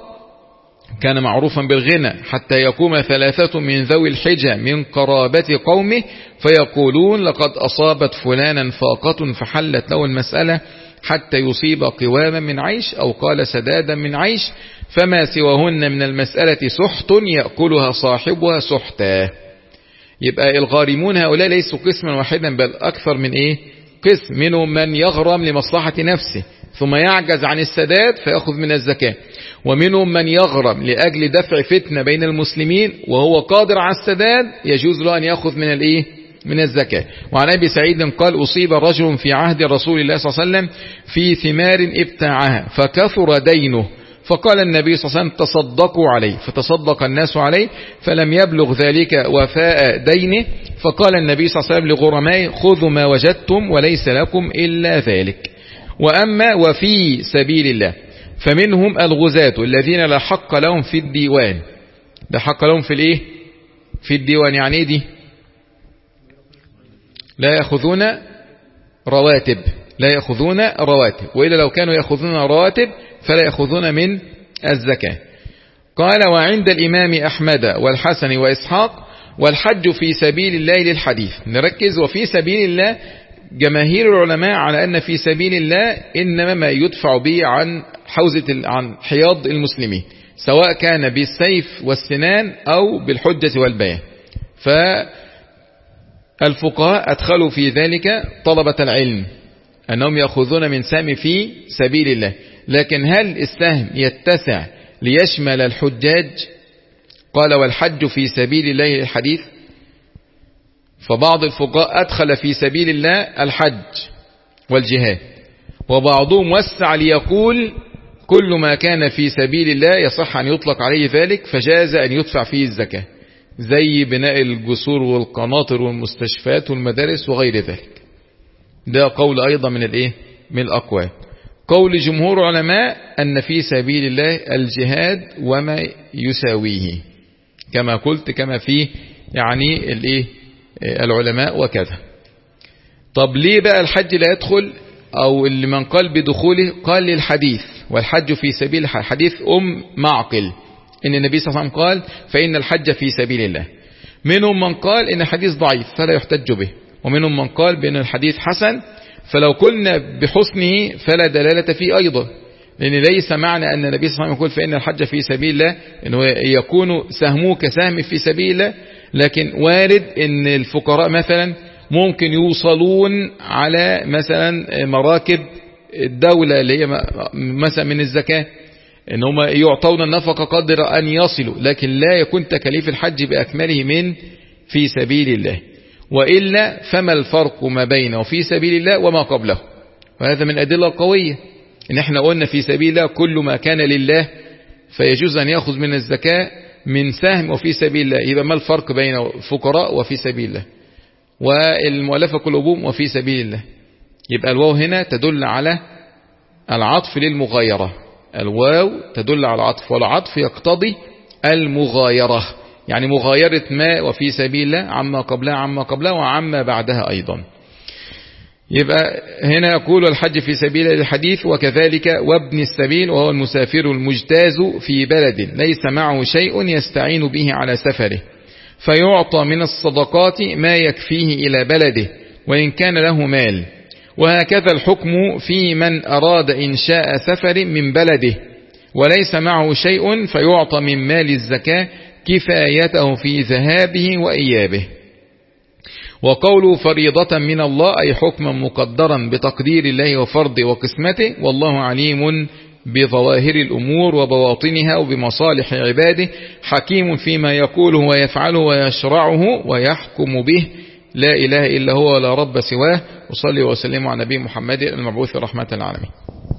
كان معروفا بالغنى حتى يقوم ثلاثة من ذوي الحجة من قرابة قومه فيقولون: لقد أصابت فلانا فاقة فحلت له المسألة حتى يصيب قواما من عيش، أو قال سدادا من عيش، فما سواهن من المسألة سحت يأكلها صاحبها سحتا. يبقى الغارمون هؤلاء ليسوا قسما واحدا، بل أكثر من إيه قسم. منهم من يغرم لمصلحة نفسه ثم يعجز عن السداد فيأخذ من الزكاة، ومنهم من يغرم لأجل دفع فتنة بين المسلمين وهو قادر على السداد، يجوز له أن يأخذ من الإيه من الزكاة. وعن أبي سعيد قال: أصيب رجل في عهد رسول الله صلى الله عليه وسلم في ثمار ابتاعها فكثر دينه، فقال النبي صلى الله عليه وسلم: تصدقوا عليه، فتصدق الناس عليه فلم يبلغ ذلك وفاء دينه، فقال النبي صلى الله عليه وسلم لغرمائه: خذوا ما وجدتم وليس لكم إلا ذلك. وأما وفي سبيل الله فمنهم الغزاة الذين لا حق لهم في الديوان. لا حق لهم في الايه في الديوان، يعني ايه دي؟ لا يأخذون رواتب، لا يأخذون رواتب، وإلا لو كانوا يأخذون رواتب فلا يأخذون من الزكاة. قال: وعند الإمام أحمد والحسن وإسحاق والحج في سبيل الله للحديث. نركز: وفي سبيل الله جماهير العلماء على أن في سبيل الله إنما ما يدفع به عن حوزة عن حياض المسلمين، سواء كان بالسيف والسنان أو بالحجة والبيان. فالفقهاء أدخلوا في ذلك طلبة العلم أنهم يأخذون من سهم في سبيل الله، لكن هل السهم يتسع ليشمل الحجاج؟ قال: والحج في سبيل الله الحديث. فبعض الفقهاء أدخل في سبيل الله الحج والجهاد، وبعضهم وسع ليقول كل ما كان في سبيل الله يصح أن يطلق عليه ذلك، فجاز أن يدفع فيه الزكاة، زي بناء الجسور والقناطر والمستشفيات والمدارس وغير ذلك. ده قول أيضا من الإيه من الأقوال. قول جمهور علماء أن في سبيل الله الجهاد وما يساويه، كما قلت، كما في يعني الإيه العلماء وكذا. طب ليه بقى الحج لا يدخل؟ أو اللي من قال بدخوله قال للحديث: والحج في سبيل حديث أم معقل إن النبي صلى الله عليه وسلم قال: فإن الحج في سبيل الله. منهم من قال إن الحديث ضعيف فلا يحتج به، ومنهم من قال بأن الحديث حسن، فلو قلنا بحسنه فلا دلالة فيه أيضا، لأن ليس معنى أن النبي صلى الله عليه وسلم يقول فإن الحج في سبيل الله أنه يكون سهمه كسهم في سبيل الله، لكن وارد أن الفقراء مثلا ممكن يوصلون على مثلا مراكب الدولة اللي هي مثلا من الزكاة ان هم يعطون النفقة قدر ان يصلوا، لكن لا يكون تكاليف الحج بأكمله من في سبيل الله، وإلا فما الفرق ما بينه في سبيل الله وما قبله. وهذا من الأدلة القوية ان احنا قلنا في سبيل الله كل ما كان لله فيجوز ان يأخذ من الزكاة من سهم وفي سبيل الله. يبقى ما الفرق بين فقراء وفي سبيل الله والمؤلفة قلوبهم وفي سبيل الله؟ يبقى الواو هنا تدل على العطف للمغايرة، الواو تدل على العطف، والعطف يقتضي المغايرة، يعني مغايرة ما وفي سبيل الله عما قبلها عما قبلها وعما بعدها أيضا. يبقى هنا يقول الحج في سبيل الحديث وكذلك وابن السبيل، وهو المسافر المجتاز في بلد ليس معه شيء يستعين به على سفره فيعطى من الصدقات ما يكفيه إلى بلده وإن كان له مال. وهكذا الحكم في من أراد إنشاء سفر من بلده وليس معه شيء فيعطى من مال الزكاة كفايته في ذهابه وإيابه. وقوله فريضة من الله أي حكما مقدرا بتقدير الله وفرضه وقسمته، والله عليم بظواهر الأمور وبواطنها وبمصالح عباده، حكيم فيما يقوله ويفعله ويشرعه ويحكم به، لا إله إلا هو ولا رب سواه. وصلي وسلم على نبي محمد المبعوث رحمة العالمين.